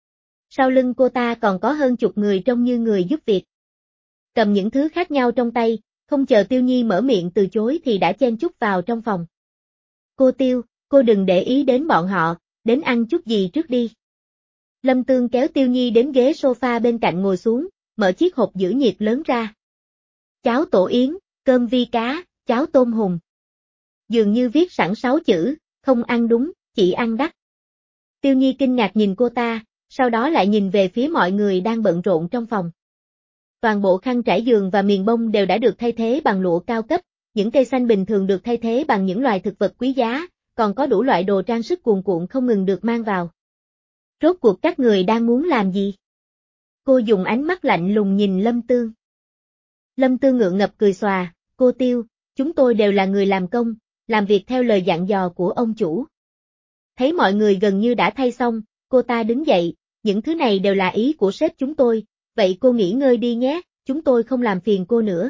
Sau lưng cô ta còn có hơn chục người trông như người giúp việc. Cầm những thứ khác nhau trong tay, không chờ Tiêu Nhi mở miệng từ chối thì đã chen chúc vào trong phòng. Cô Tiêu, cô đừng để ý đến bọn họ, đến ăn chút gì trước đi. Lâm Tương kéo Tiêu Nhi đến ghế sofa bên cạnh ngồi xuống, mở chiếc hộp giữ nhiệt lớn ra. Cháo tổ yến, cơm vi cá, cháo tôm hùm. Dường như viết sẵn 6 chữ, không ăn đúng, chỉ ăn đắt. Tiêu Nhi kinh ngạc nhìn cô ta, sau đó lại nhìn về phía mọi người đang bận rộn trong phòng. Toàn bộ khăn trải giường và miền bông đều đã được thay thế bằng lụa cao cấp, những cây xanh bình thường được thay thế bằng những loài thực vật quý giá, còn có đủ loại đồ trang sức cuồn cuộn không ngừng được mang vào. Rốt cuộc các người đang muốn làm gì? Cô dùng ánh mắt lạnh lùng nhìn Lâm Tương. Lâm Tương ngượng ngập cười xòa, cô Tiêu, chúng tôi đều là người làm công, làm việc theo lời dặn dò của ông chủ. Thấy mọi người gần như đã thay xong, cô ta đứng dậy, những thứ này đều là ý của sếp chúng tôi, vậy cô nghỉ ngơi đi nhé, chúng tôi không làm phiền cô nữa.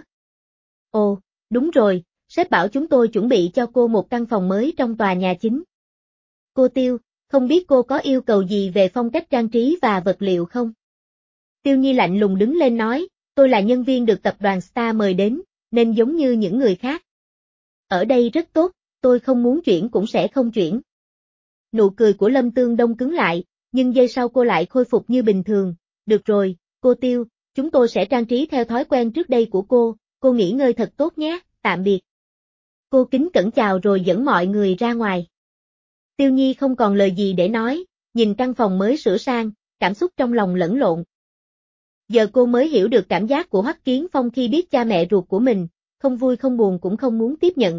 Ồ, đúng rồi, sếp bảo chúng tôi chuẩn bị cho cô một căn phòng mới trong tòa nhà chính. Cô Tiêu, không biết cô có yêu cầu gì về phong cách trang trí và vật liệu không? Tiêu Nhi lạnh lùng đứng lên nói, tôi là nhân viên được tập đoàn Star mời đến, nên giống như những người khác. Ở đây rất tốt, tôi không muốn chuyển cũng sẽ không chuyển. Nụ cười của Lâm Tương đông cứng lại, nhưng giây sau cô lại khôi phục như bình thường. Được rồi, cô Tiêu, chúng tôi sẽ trang trí theo thói quen trước đây của cô nghỉ ngơi thật tốt nhé, tạm biệt. Cô kính cẩn chào rồi dẫn mọi người ra ngoài. Tiêu Nhi không còn lời gì để nói, nhìn căn phòng mới sửa sang, cảm xúc trong lòng lẫn lộn. Giờ cô mới hiểu được cảm giác của Hoắc Kiến Phong khi biết cha mẹ ruột của mình, không vui không buồn cũng không muốn tiếp nhận.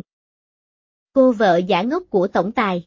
Cô vợ giả ngốc của tổng tài.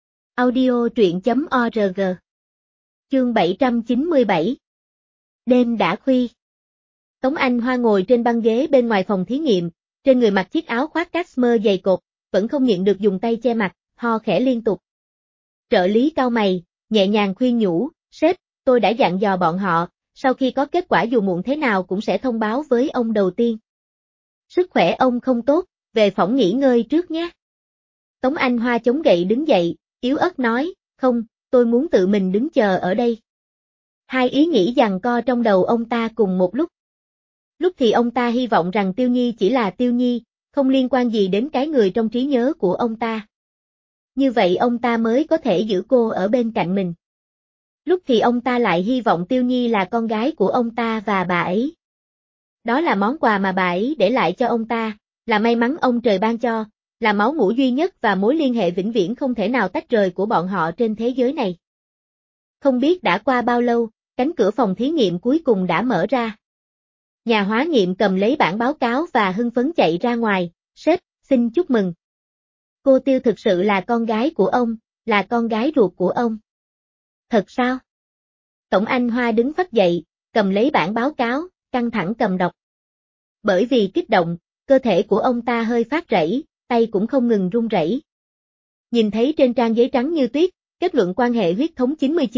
Audio truyện.org. Chương 797. Đêm đã khuya. Tống Anh Hoa ngồi trên băng ghế bên ngoài phòng thí nghiệm, trên người mặc chiếc áo khoác cashmere dày cộp, vẫn không nhịn được dùng tay che mặt, ho khẽ liên tục. Trợ lý cau mày, nhẹ nhàng khuyên nhủ, sếp, tôi đã dặn dò bọn họ, sau khi có kết quả dù muộn thế nào cũng sẽ thông báo với ông đầu tiên. Sức khỏe ông không tốt, về phòng nghỉ ngơi trước nhé. Tống Anh Hoa chống gậy đứng dậy, yếu ớt nói, không, tôi muốn tự mình đứng chờ ở đây. Hai ý nghĩ giằng co trong đầu ông ta cùng một lúc. Lúc thì ông ta hy vọng rằng Tiêu Nhi chỉ là Tiêu Nhi, không liên quan gì đến cái người trong trí nhớ của ông ta. Như vậy ông ta mới có thể giữ cô ở bên cạnh mình. Lúc thì ông ta lại hy vọng Tiêu Nhi là con gái của ông ta và bà ấy. Đó là món quà mà bà ấy để lại cho ông ta, là may mắn ông trời ban cho, là máu mủ duy nhất và mối liên hệ vĩnh viễn không thể nào tách rời của bọn họ trên thế giới này. Không biết đã qua bao lâu, cánh cửa phòng thí nghiệm cuối cùng đã mở ra. Nhà hóa nghiệm cầm lấy bản báo cáo và hưng phấn chạy ra ngoài, sếp, xin chúc mừng. Cô Tiêu thực sự là con gái của ông, là con gái ruột của ông. Thật sao? Tổng Anh Hoa đứng phắt dậy, cầm lấy bản báo cáo, căng thẳng cầm đọc. Bởi vì kích động, cơ thể của ông ta hơi phát rẩy, tay cũng không ngừng run rẩy. Nhìn thấy trên trang giấy trắng như tuyết, kết luận quan hệ huyết thống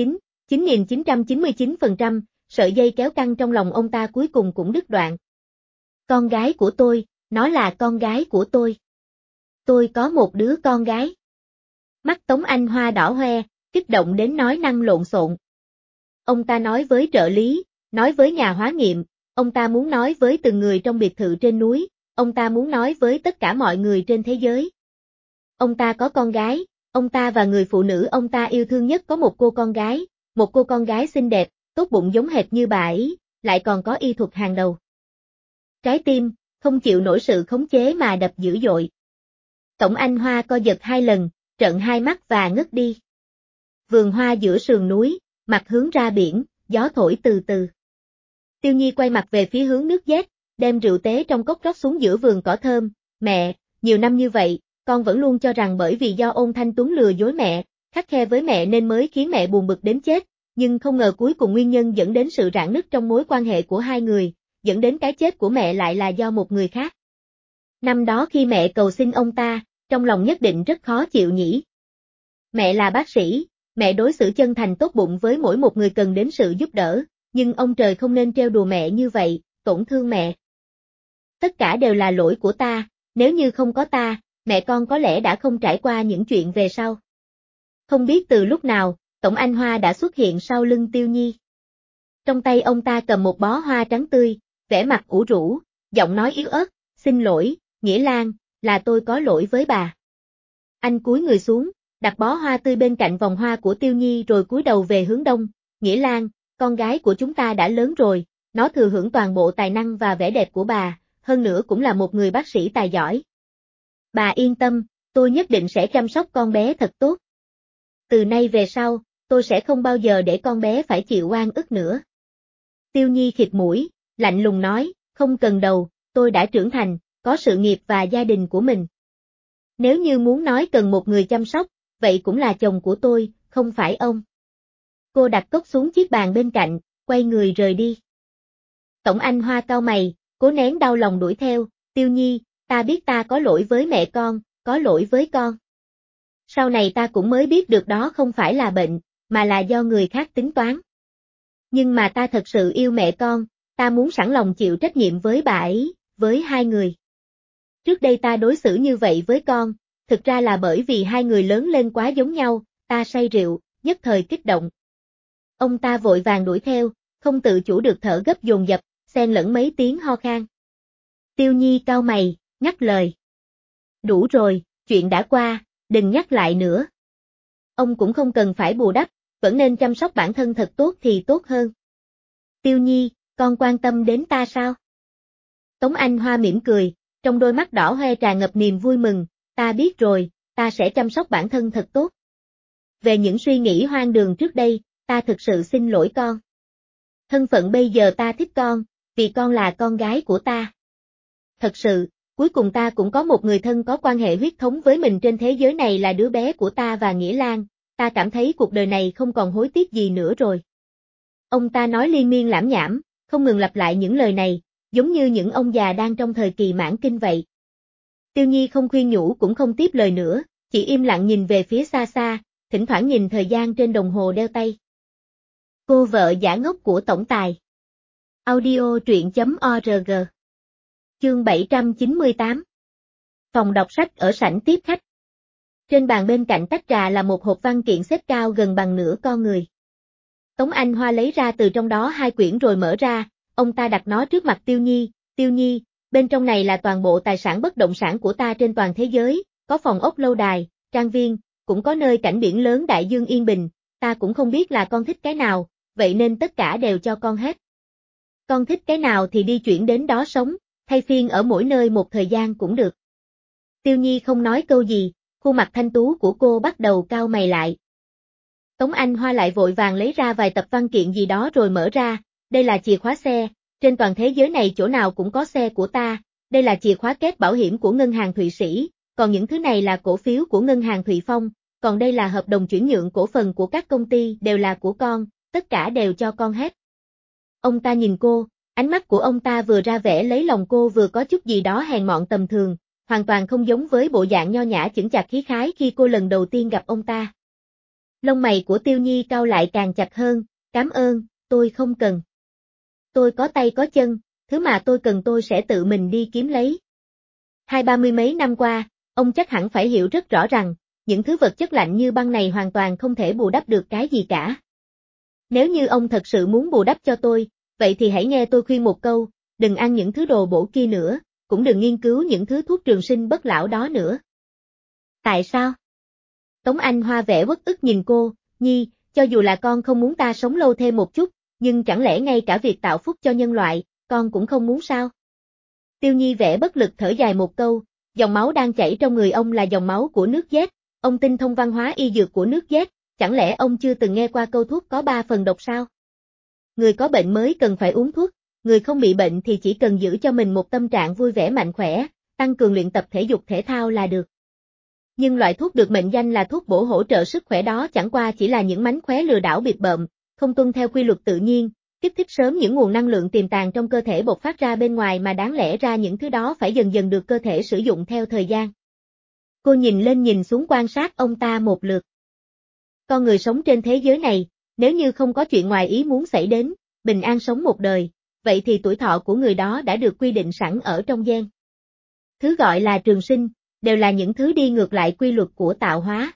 99,9999%, sợi dây kéo căng trong lòng ông ta cuối cùng cũng đứt đoạn. Con gái của tôi, nó là con gái của tôi. Tôi có một đứa con gái. Mắt Tống Anh Hoa đỏ hoe, kích động đến nói năng lộn xộn. Ông ta nói với trợ lý, nói với nhà hóa nghiệm, ông ta muốn nói với từng người trong biệt thự trên núi, ông ta muốn nói với tất cả mọi người trên thế giới. Ông ta có con gái, ông ta và người phụ nữ ông ta yêu thương nhất có một cô con gái xinh đẹp, tốt bụng giống hệt như bà ấy, lại còn có y thuật hàng đầu. Trái tim, không chịu nổi sự khống chế mà đập dữ dội. Tổng Anh Hoa co giật 2 lần, trợn hai mắt và ngất đi. Vườn hoa giữa sườn núi, mặt hướng ra biển, gió thổi từ từ. Tiêu Nhi quay mặt về phía hướng nước dét, đem rượu tế trong cốc rót xuống giữa vườn cỏ thơm. Mẹ, nhiều năm như vậy, con vẫn luôn cho rằng bởi vì do Ôn Thanh Tuấn lừa dối mẹ, khắt khe với mẹ nên mới khiến mẹ buồn bực đến chết, nhưng không ngờ cuối cùng nguyên nhân dẫn đến sự rạn nứt trong mối quan hệ của hai người, dẫn đến cái chết của mẹ lại là do một người khác. Năm đó khi mẹ cầu xin ông ta, trong lòng nhất định rất khó chịu nhỉ. Mẹ là bác sĩ, mẹ đối xử chân thành tốt bụng với mỗi một người cần đến sự giúp đỡ, nhưng ông trời không nên trêu đùa mẹ như vậy, tổn thương mẹ. Tất cả đều là lỗi của ta, nếu như không có ta, mẹ con có lẽ đã không trải qua những chuyện về sau. Không biết từ lúc nào, Tổng Anh Hoa đã xuất hiện sau lưng Tiêu Nhi. Trong tay ông ta cầm một bó hoa trắng tươi, vẻ mặt ủ rũ, giọng nói yếu ớt, Xin lỗi, Nghĩa Lan, là tôi có lỗi với bà. Anh cúi người xuống, đặt bó hoa tươi bên cạnh vòng hoa của Tiêu Nhi rồi cúi đầu về hướng đông. Nghĩa Lan, con gái của chúng ta đã lớn rồi, nó thừa hưởng toàn bộ tài năng và vẻ đẹp của bà, hơn nữa cũng là một người bác sĩ tài giỏi. Bà yên tâm, tôi nhất định sẽ chăm sóc con bé thật tốt. Từ nay về sau, tôi sẽ không bao giờ để con bé phải chịu oan ức nữa. Tiêu Nhi khịt mũi, lạnh lùng nói, không cần đâu, tôi đã trưởng thành, có sự nghiệp và gia đình của mình. Nếu như muốn nói cần một người chăm sóc, vậy cũng là chồng của tôi, không phải ông. Cô đặt cốc xuống chiếc bàn bên cạnh, quay người rời đi. Tổng Anh Hoa cau mày, cố nén đau lòng đuổi theo, Tiêu Nhi, ta biết ta có lỗi với mẹ con, có lỗi với con. Sau này ta cũng mới biết được đó không phải là bệnh, mà là do người khác tính toán. Nhưng mà ta thật sự yêu mẹ con, ta muốn sẵn lòng chịu trách nhiệm với bà ấy, với hai người. Trước đây ta đối xử như vậy với con, thực ra là bởi vì hai người lớn lên quá giống nhau, ta say rượu, nhất thời kích động. Ông ta vội vàng đuổi theo, không tự chủ được thở gấp dồn dập, xen lẫn mấy tiếng ho khan. Tiêu Nhi cau mày, ngắt lời. Đủ rồi, chuyện đã qua, đừng nhắc lại nữa. Ông cũng không cần phải bù đắp, vẫn nên chăm sóc bản thân thật tốt thì tốt hơn. Tiêu Nhi, con quan tâm đến ta sao? Tống Anh Hoa mỉm cười, trong đôi mắt đỏ hoe tràn ngập niềm vui mừng, ta biết rồi, ta sẽ chăm sóc bản thân thật tốt. Về những suy nghĩ hoang đường trước đây, ta thực sự xin lỗi con. Thân phận bây giờ ta thích con, vì con là con gái của ta. Thật sự, cuối cùng ta cũng có một người thân có quan hệ huyết thống với mình trên thế giới này là đứa bé của ta và Nghĩa Lan, ta cảm thấy cuộc đời này không còn hối tiếc gì nữa rồi. Ông ta nói liên miên lảm nhảm, không ngừng lặp lại những lời này, giống như những ông già đang trong thời kỳ mãn kinh vậy. Tiêu Nhi không khuyên nhủ cũng không tiếp lời nữa, chỉ im lặng nhìn về phía xa xa, thỉnh thoảng nhìn thời gian trên đồng hồ đeo tay. Cô vợ giả ngốc của tổng tài. Audio truyện.org. Chương 798. Phòng đọc sách ở sảnh tiếp khách. Trên bàn bên cạnh tách trà là một hộp văn kiện xếp cao gần bằng nửa con người. Tống Anh Hoa lấy ra từ trong đó 2 quyển rồi mở ra, ông ta đặt nó trước mặt Tiêu Nhi, bên trong này là toàn bộ tài sản bất động sản của ta trên toàn thế giới, có phòng ốc lâu đài, trang viên, cũng có nơi cảnh biển lớn đại dương yên bình, ta cũng không biết là con thích cái nào, vậy nên tất cả đều cho con hết. Con thích cái nào thì đi chuyển đến đó sống, thay phiên ở mỗi nơi một thời gian cũng được. Tiêu Nhi không nói câu gì, khuôn mặt thanh tú của cô bắt đầu cau mày lại. Tống Anh Hoa lại vội vàng lấy ra vài tập văn kiện gì đó rồi mở ra, đây là chìa khóa xe, trên toàn thế giới này chỗ nào cũng có xe của ta, đây là chìa khóa kết bảo hiểm của ngân hàng Thụy Sĩ, còn những thứ này là cổ phiếu của ngân hàng Thụy Phong, còn đây là hợp đồng chuyển nhượng cổ phần của các công ty đều là của con, tất cả đều cho con hết. Ông ta nhìn cô, ánh mắt của ông ta vừa ra vẻ lấy lòng cô vừa có chút gì đó hèn mọn tầm thường, hoàn toàn không giống với bộ dạng nho nhã chững chạc khí khái khi cô lần đầu tiên gặp ông ta. Lông mày của Tiêu Nhi cau lại càng chặt hơn, cảm ơn, tôi không cần. Tôi có tay có chân, thứ mà tôi cần tôi sẽ tự mình đi kiếm lấy. 20-30 mấy năm qua, ông chắc hẳn phải hiểu rất rõ rằng, những thứ vật chất lạnh như băng này hoàn toàn không thể bù đắp được cái gì cả. Nếu như ông thật sự muốn bù đắp cho tôi, vậy thì hãy nghe tôi khuyên một câu, đừng ăn những thứ đồ bổ kia nữa, cũng đừng nghiên cứu những thứ thuốc trường sinh bất lão đó nữa. Tại sao? Tống Anh Hoa vẻ uất ức nhìn cô, Nhi, cho dù là con không muốn ta sống lâu thêm một chút, nhưng chẳng lẽ ngay cả việc tạo phúc cho nhân loại, con cũng không muốn sao? Tiêu Nhi vẻ bất lực thở dài một câu, dòng máu đang chảy trong người ông là dòng máu của nước Z, ông tinh thông văn hóa y dược của nước Z, chẳng lẽ ông chưa từng nghe qua câu thuốc có 3 phần độc sao? Người có bệnh mới cần phải uống thuốc, người không bị bệnh thì chỉ cần giữ cho mình một tâm trạng vui vẻ mạnh khỏe, tăng cường luyện tập thể dục thể thao là được. Nhưng loại thuốc được mệnh danh là thuốc bổ hỗ trợ sức khỏe đó chẳng qua chỉ là những mánh khóe lừa đảo bịp bợm, không tuân theo quy luật tự nhiên, kích thích sớm những nguồn năng lượng tiềm tàng trong cơ thể bộc phát ra bên ngoài mà đáng lẽ ra những thứ đó phải dần dần được cơ thể sử dụng theo thời gian. Cô nhìn lên nhìn xuống quan sát ông ta một lượt. Con người sống trên thế giới này, nếu như không có chuyện ngoài ý muốn xảy đến, bình an sống một đời, vậy thì tuổi thọ của người đó đã được quy định sẵn ở trong gen. Thứ gọi là trường sinh, đều là những thứ đi ngược lại quy luật của tạo hóa.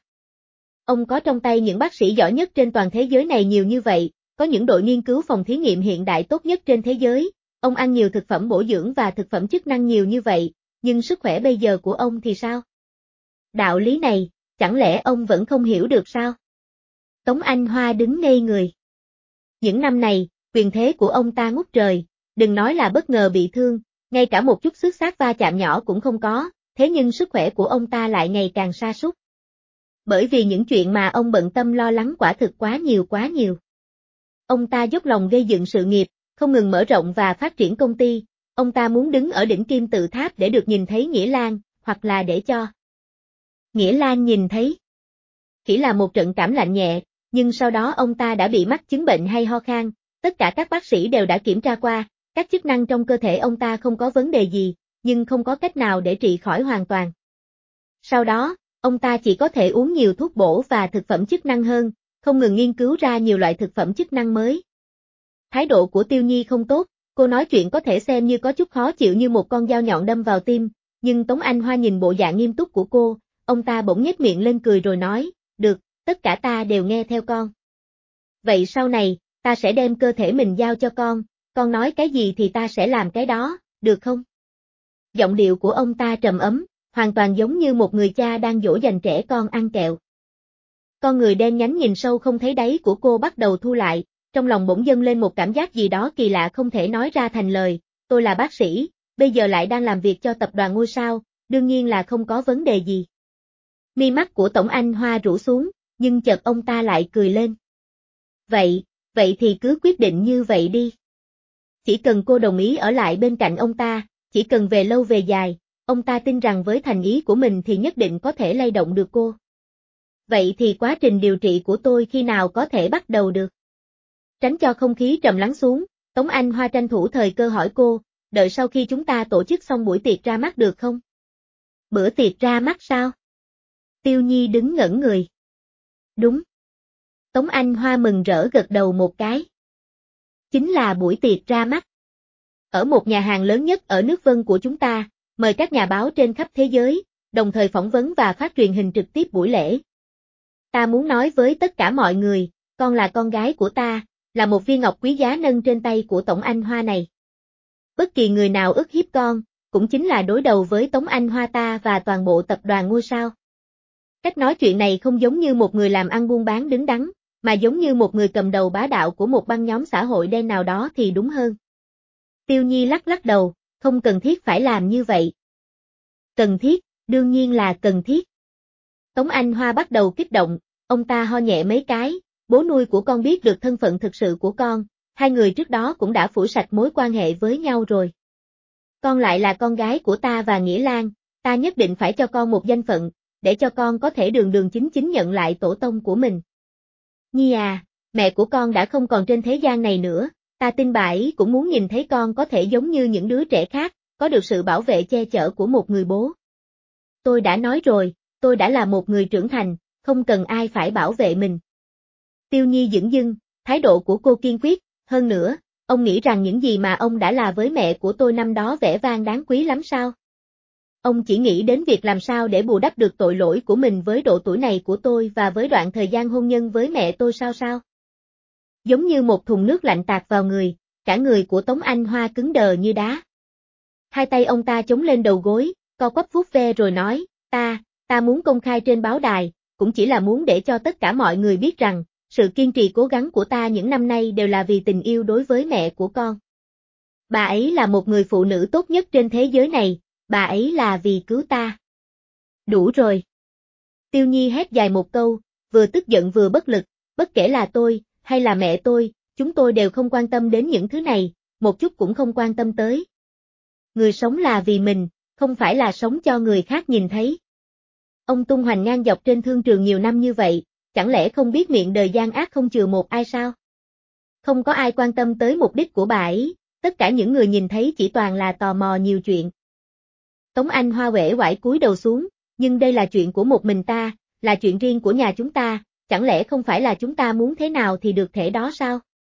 Ông có trong tay những bác sĩ giỏi nhất trên toàn thế giới này nhiều như vậy, có những đội nghiên cứu phòng thí nghiệm hiện đại tốt nhất trên thế giới, ông ăn nhiều thực phẩm bổ dưỡng và thực phẩm chức năng nhiều như vậy, nhưng sức khỏe bây giờ của ông thì sao? Đạo lý này, chẳng lẽ ông vẫn không hiểu được sao? Tống Anh Hoa đứng ngây người. Những năm này, quyền thế của ông ta ngút trời, đừng nói là bất ngờ bị thương, ngay cả một chút xước xát va chạm nhỏ cũng không có, thế nhưng sức khỏe của ông ta lại ngày càng sa sút. Bởi vì những chuyện mà ông bận tâm lo lắng quả thực quá nhiều quá nhiều. Ông ta dốc lòng gây dựng sự nghiệp, không ngừng mở rộng và phát triển công ty, ông ta muốn đứng ở đỉnh kim tự tháp để được nhìn thấy Nghĩa Lan, hoặc là để cho Nghĩa Lan nhìn thấy. Chỉ là một trận cảm lạnh nhẹ, nhưng sau đó ông ta đã bị mắc chứng bệnh hay ho khan, tất cả các bác sĩ đều đã kiểm tra qua, các chức năng trong cơ thể ông ta không có vấn đề gì, nhưng không có cách nào để trị khỏi hoàn toàn. Sau đó, ông ta chỉ có thể uống nhiều thuốc bổ và thực phẩm chức năng hơn, không ngừng nghiên cứu ra nhiều loại thực phẩm chức năng mới. Thái độ của Tiêu Nhi không tốt, cô nói chuyện có thể xem như có chút khó chịu như một con dao nhọn đâm vào tim, nhưng Tống Anh Hoa nhìn bộ dạng nghiêm túc của cô, ông ta bỗng nhếch miệng lên cười rồi nói, được, tất cả ta đều nghe theo con. Vậy sau này, ta sẽ đem cơ thể mình giao cho con nói cái gì thì ta sẽ làm cái đó, được không? Giọng điệu của ông ta trầm ấm, hoàn toàn giống như một người cha đang dỗ dành trẻ con ăn kẹo. Con người đen nhánh nhìn sâu không thấy đáy của cô bắt đầu thu lại, trong lòng bỗng dâng lên một cảm giác gì đó kỳ lạ không thể nói ra thành lời, tôi là bác sĩ, bây giờ lại đang làm việc cho tập đoàn ngôi sao, đương nhiên là không có vấn đề gì. Mi mắt của Tổng Anh Hoa rũ xuống, nhưng chợt ông ta lại cười lên. Vậy thì cứ quyết định như vậy đi. Chỉ cần cô đồng ý ở lại bên cạnh ông ta, chỉ cần về lâu về dài, ông ta tin rằng với thành ý của mình thì nhất định có thể lay động được cô. Vậy thì quá trình điều trị của tôi khi nào có thể bắt đầu được? Tránh cho không khí trầm lắng xuống, Tống Anh Hoa tranh thủ thời cơ hỏi cô, đợi sau khi chúng ta tổ chức xong buổi tiệc ra mắt được không? Bữa tiệc ra mắt sao? Tiêu Nhi đứng ngẩn người. Đúng. Tống Anh Hoa mừng rỡ gật đầu một cái. Chính là buổi tiệc ra mắt. Ở một nhà hàng lớn nhất ở nước Vân của chúng ta, mời các nhà báo trên khắp thế giới, đồng thời phỏng vấn và phát truyền hình trực tiếp buổi lễ. Ta muốn nói với tất cả mọi người, con là con gái của ta, là một viên ngọc quý giá nâng trên tay của Tổng Anh Hoa này. Bất kỳ người nào ức hiếp con, cũng chính là đối đầu với Tống Anh Hoa ta và toàn bộ tập đoàn ngôi sao. Cách nói chuyện này không giống như một người làm ăn buôn bán đứng đắn, mà giống như một người cầm đầu bá đạo của một băng nhóm xã hội đen nào đó thì đúng hơn. Tiêu Nhi lắc lắc đầu, không cần thiết phải làm như vậy. Cần thiết, đương nhiên là cần thiết. Tống Anh Hoa bắt đầu kích động, ông ta ho nhẹ mấy cái, bố nuôi của con biết được thân phận thực sự của con, hai người trước đó cũng đã phủi sạch mối quan hệ với nhau rồi. Con lại là con gái của ta và Nghĩa Lan, ta nhất định phải cho con một danh phận, để cho con có thể đường đường chính chính nhận lại tổ tông của mình. Nhi à, mẹ của con đã không còn trên thế gian này nữa, ta tin bà ấy cũng muốn nhìn thấy con có thể giống như những đứa trẻ khác, có được sự bảo vệ che chở của một người bố. Tôi đã nói rồi, tôi đã là một người trưởng thành, không cần ai phải bảo vệ mình. Tiêu Nhi dửng dưng, thái độ của cô kiên quyết, hơn nữa, ông nghĩ rằng những gì mà ông đã là với mẹ của tôi năm đó vẻ vang đáng quý lắm sao? Ông chỉ nghĩ đến việc làm sao để bù đắp được tội lỗi của mình với độ tuổi này của tôi và với đoạn thời gian hôn nhân với mẹ tôi sao? Giống như một thùng nước lạnh tạt vào người, cả người của Tống Anh Hoa cứng đờ như đá. Hai tay ông ta chống lên đầu gối, co quắp vuốt ve rồi nói, ta muốn công khai trên báo đài, cũng chỉ là muốn để cho tất cả mọi người biết rằng, sự kiên trì cố gắng của ta những năm nay đều là vì tình yêu đối với mẹ của con. Bà ấy là một người phụ nữ tốt nhất trên thế giới này, bà ấy là vì cứu ta. Đủ rồi. Tiêu Nhi hét dài một câu, vừa tức giận vừa bất lực, bất kể là tôi, hay là mẹ tôi, chúng tôi đều không quan tâm đến những thứ này, một chút cũng không quan tâm tới. Người sống là vì mình, không phải là sống cho người khác nhìn thấy. Ông tung hoành ngang dọc trên thương trường nhiều năm như vậy, chẳng lẽ không biết miệng đời gian ác không chừa một ai sao? Không có ai quan tâm tới mục đích của bà ấy, tất cả những người nhìn thấy chỉ toàn là tò mò nhiều chuyện. Tống Anh Hoa uể oải cúi đầu xuống, nhưng đây là chuyện của một mình ta, là chuyện riêng của nhà chúng ta, chẳng lẽ không phải là chúng ta muốn thế nào thì được thế đó sao?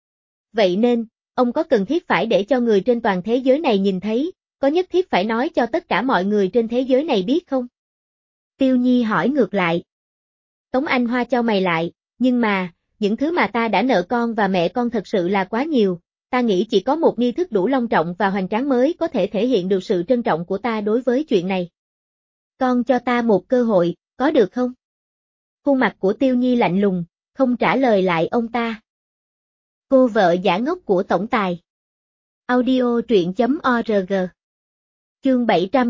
Vậy nên, ông có cần thiết phải để cho người trên toàn thế giới này nhìn thấy, có nhất thiết phải nói cho tất cả mọi người trên thế giới này biết không? Tiêu Nhi hỏi ngược lại. Tống Anh Hoa chau mày lại, nhưng mà, những thứ mà ta đã nợ con và mẹ con thật sự là quá nhiều, ta nghĩ chỉ có một nghi thức đủ long trọng và hoành tráng mới có thể thể hiện được sự trân trọng của ta đối với chuyện này. Con cho ta một cơ hội, có được không? Khuôn mặt của Tiêu Nhi lạnh lùng, không trả lời lại ông ta. Cô vợ giả ngốc của tổng tài. Audio truyện.org. Chương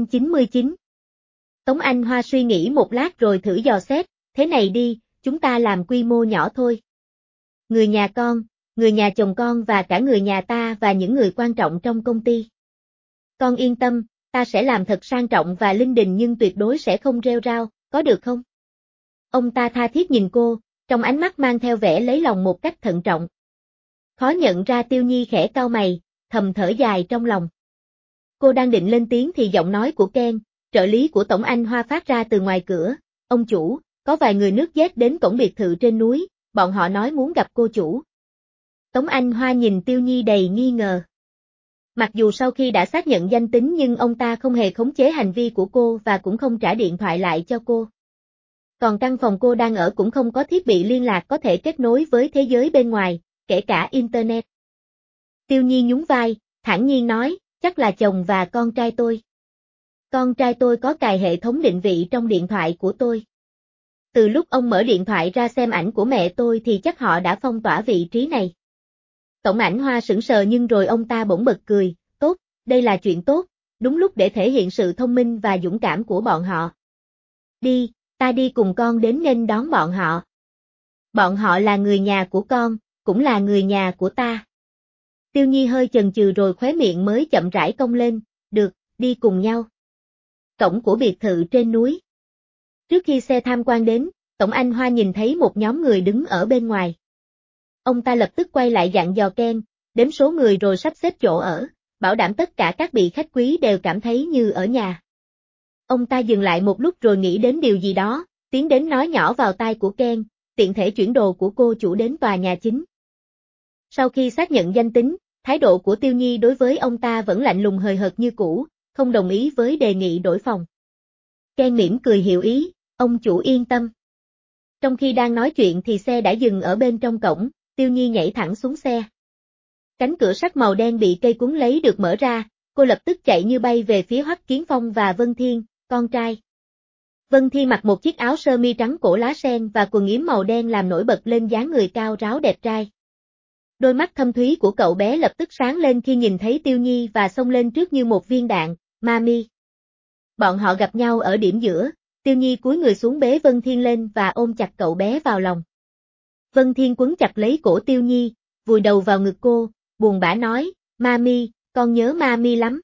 799. Tống Anh Hoa suy nghĩ một lát rồi thử dò xét, thế này đi, chúng ta làm quy mô nhỏ thôi. Người nhà con, người nhà chồng con và cả người nhà ta và những người quan trọng trong công ty. Con yên tâm, ta sẽ làm thật sang trọng và linh đình nhưng tuyệt đối sẽ không rêu rao, có được không? Ông ta tha thiết nhìn cô, trong ánh mắt mang theo vẻ lấy lòng một cách thận trọng. Khó nhận ra Tiêu Nhi khẽ cau mày, thầm thở dài trong lòng. Cô đang định lên tiếng thì giọng nói của Ken, trợ lý của Tổng Anh Hoa phát ra từ ngoài cửa. Ông chủ, có vài người nước dét đến cổng biệt thự trên núi, bọn họ nói muốn gặp cô chủ. Tống Anh Hoa nhìn Tiêu Nhi đầy nghi ngờ. Mặc dù sau khi đã xác nhận danh tính nhưng ông ta không hề khống chế hành vi của cô và cũng không trả điện thoại lại cho cô. Còn căn phòng cô đang ở cũng không có thiết bị liên lạc có thể kết nối với thế giới bên ngoài, kể cả Internet. Tiêu Nhi nhún vai, thản nhiên nói, chắc là chồng và con trai tôi. Con trai tôi có cài hệ thống định vị trong điện thoại của tôi. Từ lúc ông mở điện thoại ra xem ảnh của mẹ tôi thì chắc họ đã phong tỏa vị trí này. Tổng Ảnh Hoa sững sờ nhưng rồi ông ta bỗng bật cười, tốt, đây là chuyện tốt, đúng lúc để thể hiện sự thông minh và dũng cảm của bọn họ. Đi, ta đi cùng con đến nghênh đón bọn họ. Bọn họ là người nhà của con, cũng là người nhà của ta. Tiêu Nhi hơi chần chừ rồi khóe miệng mới chậm rãi cong lên, được, đi cùng nhau. Cổng của biệt thự trên núi. Trước khi xe tham quan đến, Tổng Anh Hoa nhìn thấy một nhóm người đứng ở bên ngoài. Ông ta lập tức quay lại dặn dò Ken, đếm số người rồi sắp xếp chỗ ở, bảo đảm tất cả các vị khách quý đều cảm thấy như ở nhà. Ông ta dừng lại một lúc rồi nghĩ đến điều gì đó, tiến đến nói nhỏ vào tai của Ken, tiện thể chuyển đồ của cô chủ đến tòa nhà chính. Sau khi xác nhận danh tính, thái độ của Tiêu Nhi đối với ông ta vẫn lạnh lùng hời hợt như cũ, không đồng ý với đề nghị đổi phòng. Ken mỉm cười hiểu ý, ông chủ yên tâm. Trong khi đang nói chuyện thì xe đã dừng ở bên trong cổng, Tiêu Nhi nhảy thẳng xuống xe. Cánh cửa sắt màu đen bị cây cuốn lấy được mở ra, cô lập tức chạy như bay về phía Hoắc Kiến Phong và Vân Thiên, con trai. Vân Thiên mặc một chiếc áo sơ mi trắng cổ lá sen và quần yếm màu đen làm nổi bật lên dáng người cao ráo đẹp trai. Đôi mắt thâm thúy của cậu bé lập tức sáng lên khi nhìn thấy Tiêu Nhi và xông lên trước như một viên đạn, Mami. Bọn họ gặp nhau ở điểm giữa, Tiêu Nhi cúi người xuống bế Vân Thiên lên và ôm chặt cậu bé vào lòng. Vân Thiên quấn chặt lấy cổ Tiêu Nhi, vùi đầu vào ngực cô, buồn bã nói, Mami, con nhớ Mami lắm.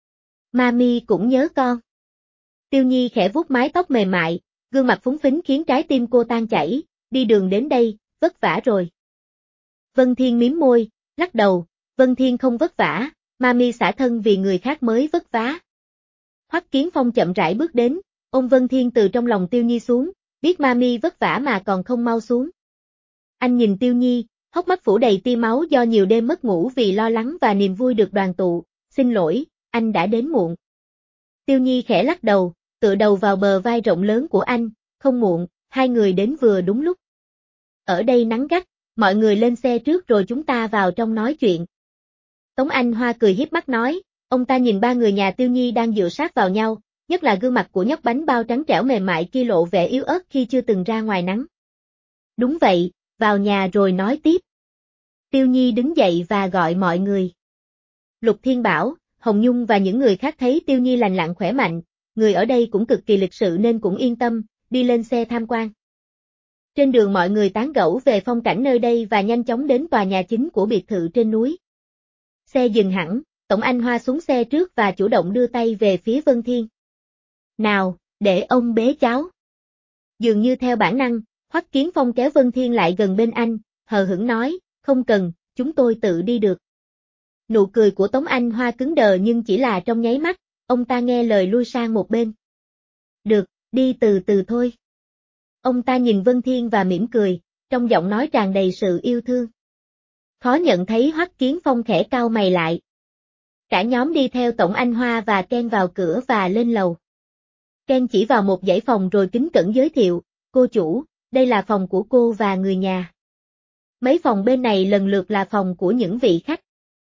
Mami cũng nhớ con. Tiêu Nhi khẽ vuốt mái tóc mềm mại, gương mặt phúng phính khiến trái tim cô tan chảy, đi đường đến đây, vất vả rồi. Vân Thiên mím môi, lắc đầu, Vân Thiên không vất vả, Mami xả thân vì người khác mới vất vả. Hoắc Kiến Phong chậm rãi bước đến, ôm Vân Thiên từ trong lòng Tiêu Nhi xuống, biết Mami vất vả mà còn không mau xuống. Anh nhìn Tiêu Nhi, hốc mắt phủ đầy tia máu do nhiều đêm mất ngủ vì lo lắng và niềm vui được đoàn tụ, xin lỗi, anh đã đến muộn. Tiêu Nhi khẽ lắc đầu, tựa đầu vào bờ vai rộng lớn của anh, không muộn, hai người đến vừa đúng lúc. Ở đây nắng gắt, mọi người lên xe trước rồi chúng ta vào trong nói chuyện. Tống Anh Hoa cười hiếp mắt nói, ông ta nhìn ba người nhà Tiêu Nhi đang dựa sát vào nhau, nhất là gương mặt của nhóc bánh bao trắng trẻo mềm mại kia lộ vẻ yếu ớt khi chưa từng ra ngoài nắng. Đúng vậy, vào nhà rồi nói tiếp. Tiêu Nhi đứng dậy và gọi mọi người. Lục Thiên Bảo, Hồng Nhung và những người khác thấy Tiêu Nhi lành lặn khỏe mạnh, người ở đây cũng cực kỳ lịch sự nên cũng yên tâm, đi lên xe tham quan. Trên đường mọi người tán gẫu về phong cảnh nơi đây và nhanh chóng đến tòa nhà chính của biệt thự trên núi. Xe dừng hẳn, Tổng Anh Hoa xuống xe trước và chủ động đưa tay về phía Vân Thiên. Nào, để ông bế cháu. Dường như theo bản năng, Hoắc Kiến Phong kéo Vân Thiên lại gần bên anh, hờ hững nói, không cần, chúng tôi tự đi được. Nụ cười của Tống Anh Hoa cứng đờ nhưng chỉ là trong nháy mắt, ông ta nghe lời lui sang một bên. Được, đi từ từ thôi. Ông ta nhìn Vân Thiên và mỉm cười, trong giọng nói tràn đầy sự yêu thương. Khó nhận thấy Hoắc Kiến Phong khẽ cau mày lại. Cả nhóm đi theo Tổng Anh Hoa và Ken vào cửa và lên lầu. Ken chỉ vào một dãy phòng rồi kính cẩn giới thiệu, cô chủ, đây là phòng của cô và người nhà. Mấy phòng bên này lần lượt là phòng của những vị khách.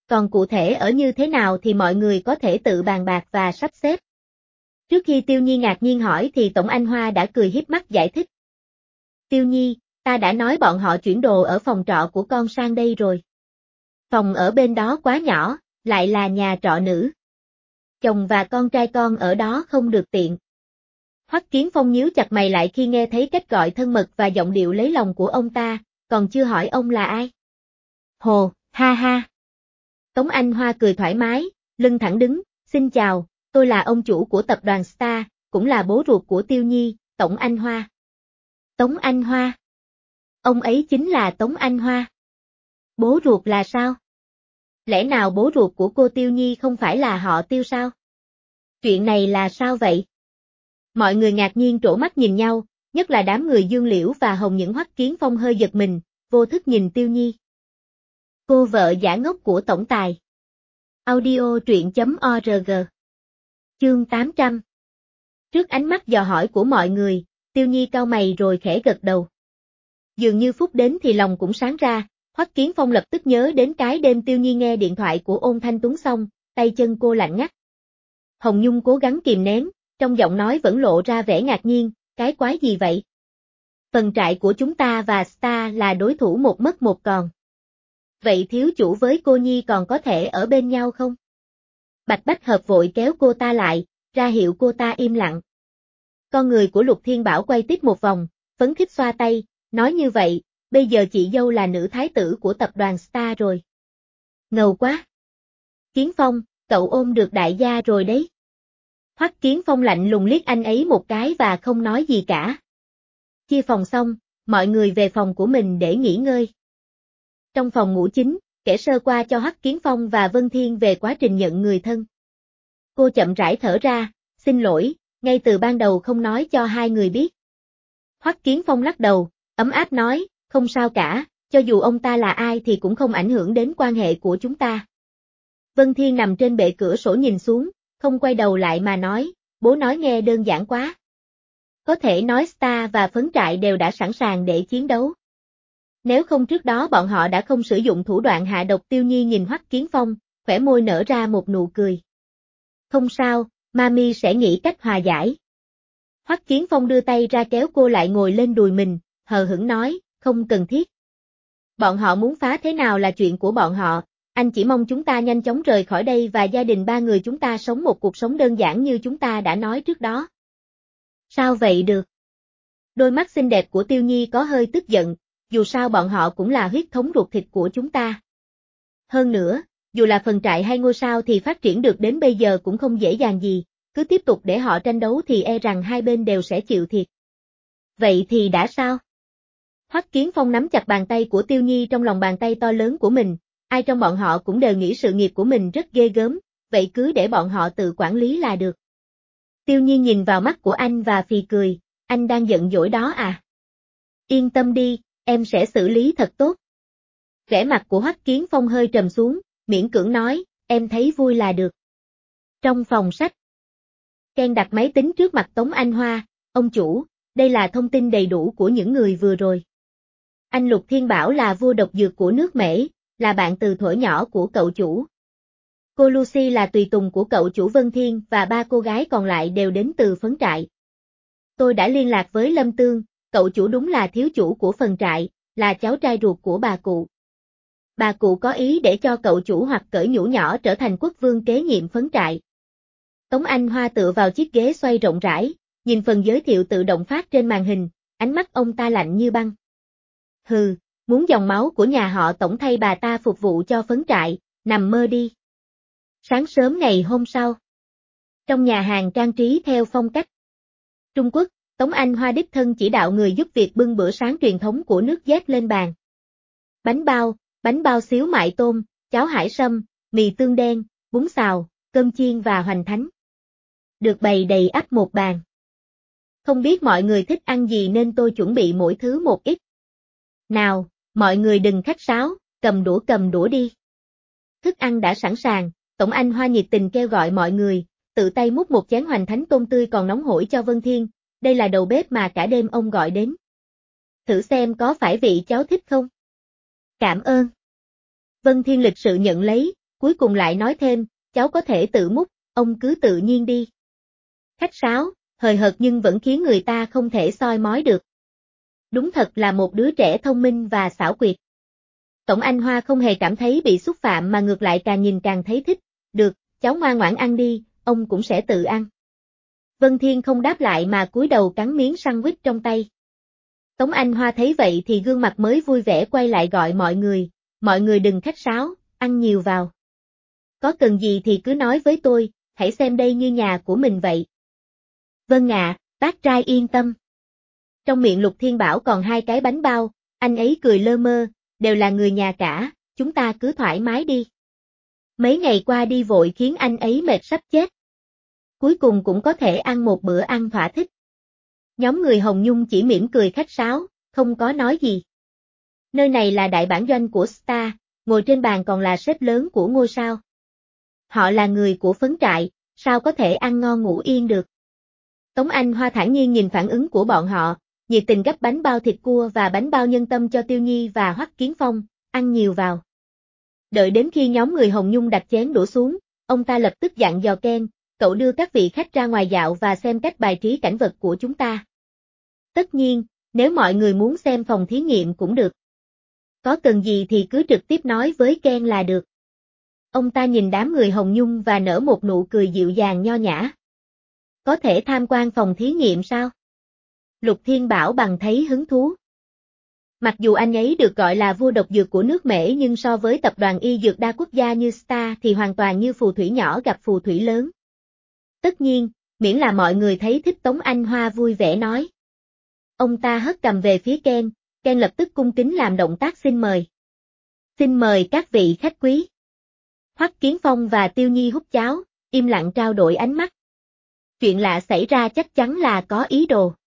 Còn cụ thể ở như thế nào thì mọi người có thể tự bàn bạc và sắp xếp. Trước khi Tiêu Nhi ngạc nhiên hỏi thì Tổng Anh Hoa đã cười híp mắt giải thích. Tiêu Nhi, ta đã nói bọn họ chuyển đồ ở phòng trọ của con sang đây rồi. Phòng ở bên đó quá nhỏ, lại là nhà trọ nữ. Chồng và con trai con ở đó không được tiện. Hoắc Kiến Phong nhíu chặt mày lại khi nghe thấy cách gọi thân mật và giọng điệu lấy lòng của ông ta, còn chưa hỏi ông là ai. Hồ, ha ha. Tống Anh Hoa cười thoải mái, lưng thẳng đứng, xin chào, tôi là ông chủ của tập đoàn Star, cũng là bố ruột của Tiêu Nhi, Tổng Anh Hoa. Tống Anh Hoa. Ông ấy chính là Tống Anh Hoa. Bố ruột là sao? Lẽ nào bố ruột của cô Tiêu Nhi không phải là họ Tiêu sao? Chuyện này là sao vậy? Mọi người ngạc nhiên trố mắt nhìn nhau, nhất là đám người Dương Liễu và Hồng Những. Hoắc Kiến Phong hơi giật mình, vô thức nhìn Tiêu Nhi. Cô vợ giả ngốc của tổng tài. Audio truyện.org. Chương 800. Trước ánh mắt dò hỏi của mọi người, Tiêu Nhi cau mày rồi khẽ gật đầu. Dường như phút đến thì lòng cũng sáng ra, Hoắc Kiến Phong lập tức nhớ đến cái đêm Tiêu Nhi nghe điện thoại của Ôn Thanh Tuấn xong, tay chân cô lạnh ngắt. Hồng Nhung cố gắng kìm nén, trong giọng nói vẫn lộ ra vẻ ngạc nhiên, cái quái gì vậy? Phần trại của chúng ta và Star là đối thủ một mất một còn. Vậy thiếu chủ với cô Nhi còn có thể ở bên nhau không? Bạch Bách Hợp vội kéo cô ta lại, ra hiệu cô ta im lặng. Con người của Lục Thiên Bảo quay tiếp một vòng, phấn khích xoa tay, nói như vậy, bây giờ chị dâu là nữ thái tử của tập đoàn Star rồi. Ngầu quá! Kiến Phong, cậu ôm được đại gia rồi đấy. Hoắc Kiến Phong lạnh lùng liếc anh ấy một cái và không nói gì cả. Chia phòng xong, mọi người về phòng của mình để nghỉ ngơi. Trong phòng ngủ chính, kể sơ qua cho Hoắc Kiến Phong và Vân Thiên về quá trình nhận người thân. Cô chậm rãi thở ra, xin lỗi, ngay từ ban đầu không nói cho hai người biết. Hoắc Kiến Phong lắc đầu, ấm áp nói, không sao cả, cho dù ông ta là ai thì cũng không ảnh hưởng đến quan hệ của chúng ta. Vân Thiên nằm trên bệ cửa sổ nhìn xuống, không quay đầu lại mà nói, bố nói nghe đơn giản quá. Có thể nói Star và phấn trại đều đã sẵn sàng để chiến đấu. Nếu không trước đó bọn họ đã không sử dụng thủ đoạn hạ độc. Tiêu Nhi nhìn Hoắc Kiến Phong, khỏe môi nở ra một nụ cười. Không sao, Mami sẽ nghĩ cách hòa giải. Hoắc Kiến Phong đưa tay ra kéo cô lại ngồi lên đùi mình, hờ hững nói, không cần thiết. Bọn họ muốn phá thế nào là chuyện của bọn họ, anh chỉ mong chúng ta nhanh chóng rời khỏi đây và gia đình ba người chúng ta sống một cuộc sống đơn giản như chúng ta đã nói trước đó. Sao vậy được? Đôi mắt xinh đẹp của Tiêu Nhi có hơi tức giận, dù sao bọn họ cũng là huyết thống ruột thịt của chúng ta. Hơn nữa, dù là phần trại hay ngôi sao thì phát triển được đến bây giờ cũng không dễ dàng gì, cứ tiếp tục để họ tranh đấu thì e rằng hai bên đều sẽ chịu thiệt. Vậy thì đã sao? Hoắc Kiến Phong nắm chặt bàn tay của Tiêu Nhi trong lòng bàn tay to lớn của mình, ai trong bọn họ cũng đều nghĩ sự nghiệp của mình rất ghê gớm, vậy cứ để bọn họ tự quản lý là được. Tiêu Nhi nhìn vào mắt của anh và phì cười, anh đang giận dỗi đó à? Yên tâm đi, em sẽ xử lý thật tốt. Vẻ mặt của Hoắc Kiến Phong hơi trầm xuống, miễn cưỡng nói, em thấy vui là được. Trong phòng sách, Ken đặt máy tính trước mặt Tống Anh Hoa, ông chủ, đây là thông tin đầy đủ của những người vừa rồi. Anh Lục Thiên Bảo là vua độc dược của nước Mễ, là bạn từ thuở nhỏ của cậu chủ. Cô Lucy là tùy tùng của cậu chủ Vân Thiên và ba cô gái còn lại đều đến từ phấn trại. Tôi đã liên lạc với Lâm Tương, cậu chủ đúng là thiếu chủ của phần trại, là cháu trai ruột của bà cụ. Bà cụ có ý để cho cậu chủ hoặc cởi nhũ nhỏ trở thành quốc vương kế nhiệm phấn trại. Tống Anh Hoa tựa vào chiếc ghế xoay rộng rãi, nhìn phần giới thiệu tự động phát trên màn hình, ánh mắt ông ta lạnh như băng. Hừ, muốn dòng máu của nhà họ Tổng thay bà ta phục vụ cho phấn trại, nằm mơ đi. Sáng sớm ngày hôm sau, trong nhà hàng trang trí theo phong cách Trung Quốc, Tống Anh Hoa đích thân chỉ đạo người giúp việc bưng bữa sáng truyền thống của nước Z lên bàn. Bánh bao xíu mại tôm, cháo hải sâm, mì tương đen, bún xào, cơm chiên và hoành thánh. Được bày đầy ắp một bàn. Không biết mọi người thích ăn gì nên tôi chuẩn bị mỗi thứ một ít. Nào, mọi người đừng khách sáo, cầm đũa đi. Thức ăn đã sẵn sàng, Tổng Anh Hoa nhiệt tình kêu gọi mọi người, tự tay múc một chén hoành thánh tôm tươi còn nóng hổi cho Vân Thiên, đây là đầu bếp mà cả đêm ông gọi đến. Thử xem có phải vị cháu thích không? Cảm ơn. Vân Thiên lịch sự nhận lấy, Cuối cùng lại nói thêm, cháu có thể tự múc, ông cứ tự nhiên đi. Khách sáo, hời hợt nhưng vẫn khiến người ta không thể soi mói được. Đúng thật là một đứa trẻ thông minh và xảo quyệt. Tổng Anh Hoa không hề cảm thấy bị xúc phạm mà ngược lại càng nhìn càng thấy thích. Được, cháu ngoan ngoãn ăn đi, ông cũng sẽ tự ăn. Vân Thiên không đáp lại mà cúi đầu cắn miếng sandwich trong tay. Tống Anh Hoa thấy vậy thì gương mặt mới vui vẻ quay lại gọi mọi người đừng khách sáo, ăn nhiều vào. Có cần gì thì cứ nói với tôi, hãy xem đây như nhà của mình vậy. Vâng ạ, bác trai yên tâm. Trong miệng Lục Thiên Bảo còn 2 cái bánh bao, anh ấy cười lơ mơ, đều là người nhà cả, chúng ta cứ thoải mái đi. Mấy ngày qua đi vội khiến anh ấy mệt sắp chết. Cuối cùng cũng có thể ăn một bữa ăn thỏa thích. Nhóm người Hồng Nhung chỉ mỉm cười khách sáo, không có nói gì. Nơi này là đại bản doanh của Star, ngồi trên bàn còn là sếp lớn của ngôi sao. Họ là người của phấn trại, sao có thể ăn ngon ngủ yên được. Tống Anh Hoa thản nhiên nhìn phản ứng của bọn họ, nhiệt tình gấp bánh bao thịt cua và bánh bao nhân tâm cho Tiêu Nhi và Hoắc Kiến Phong, ăn nhiều vào. Đợi đến khi nhóm người Hồng Nhung đặt chén đũa xuống, ông ta lập tức dặn dò Ken, cậu đưa các vị khách ra ngoài dạo và xem cách bài trí cảnh vật của chúng ta. Tất nhiên, nếu mọi người muốn xem phòng thí nghiệm cũng được. Có cần gì thì cứ trực tiếp nói với Ken là được. Ông ta nhìn đám người Hồng Nhung và nở một nụ cười dịu dàng nho nhã. Có thể tham quan phòng thí nghiệm sao? Lục Thiên Bảo bằng thấy hứng thú. Mặc dù anh ấy được gọi là vua độc dược của nước Mễ nhưng so với tập đoàn y dược đa quốc gia như Star thì hoàn toàn như phù thủy nhỏ gặp phù thủy lớn. Tất nhiên, miễn là mọi người thấy thích Tống Anh Hoa vui vẻ nói. Ông ta hất cầm về phía Ken, Ken lập tức cung kính làm động tác xin mời. Xin mời các vị khách quý. Hoắc Kiến Phong và Tiêu Nhi hút cháo, im lặng trao đổi ánh mắt. Chuyện lạ xảy ra chắc chắn là có ý đồ.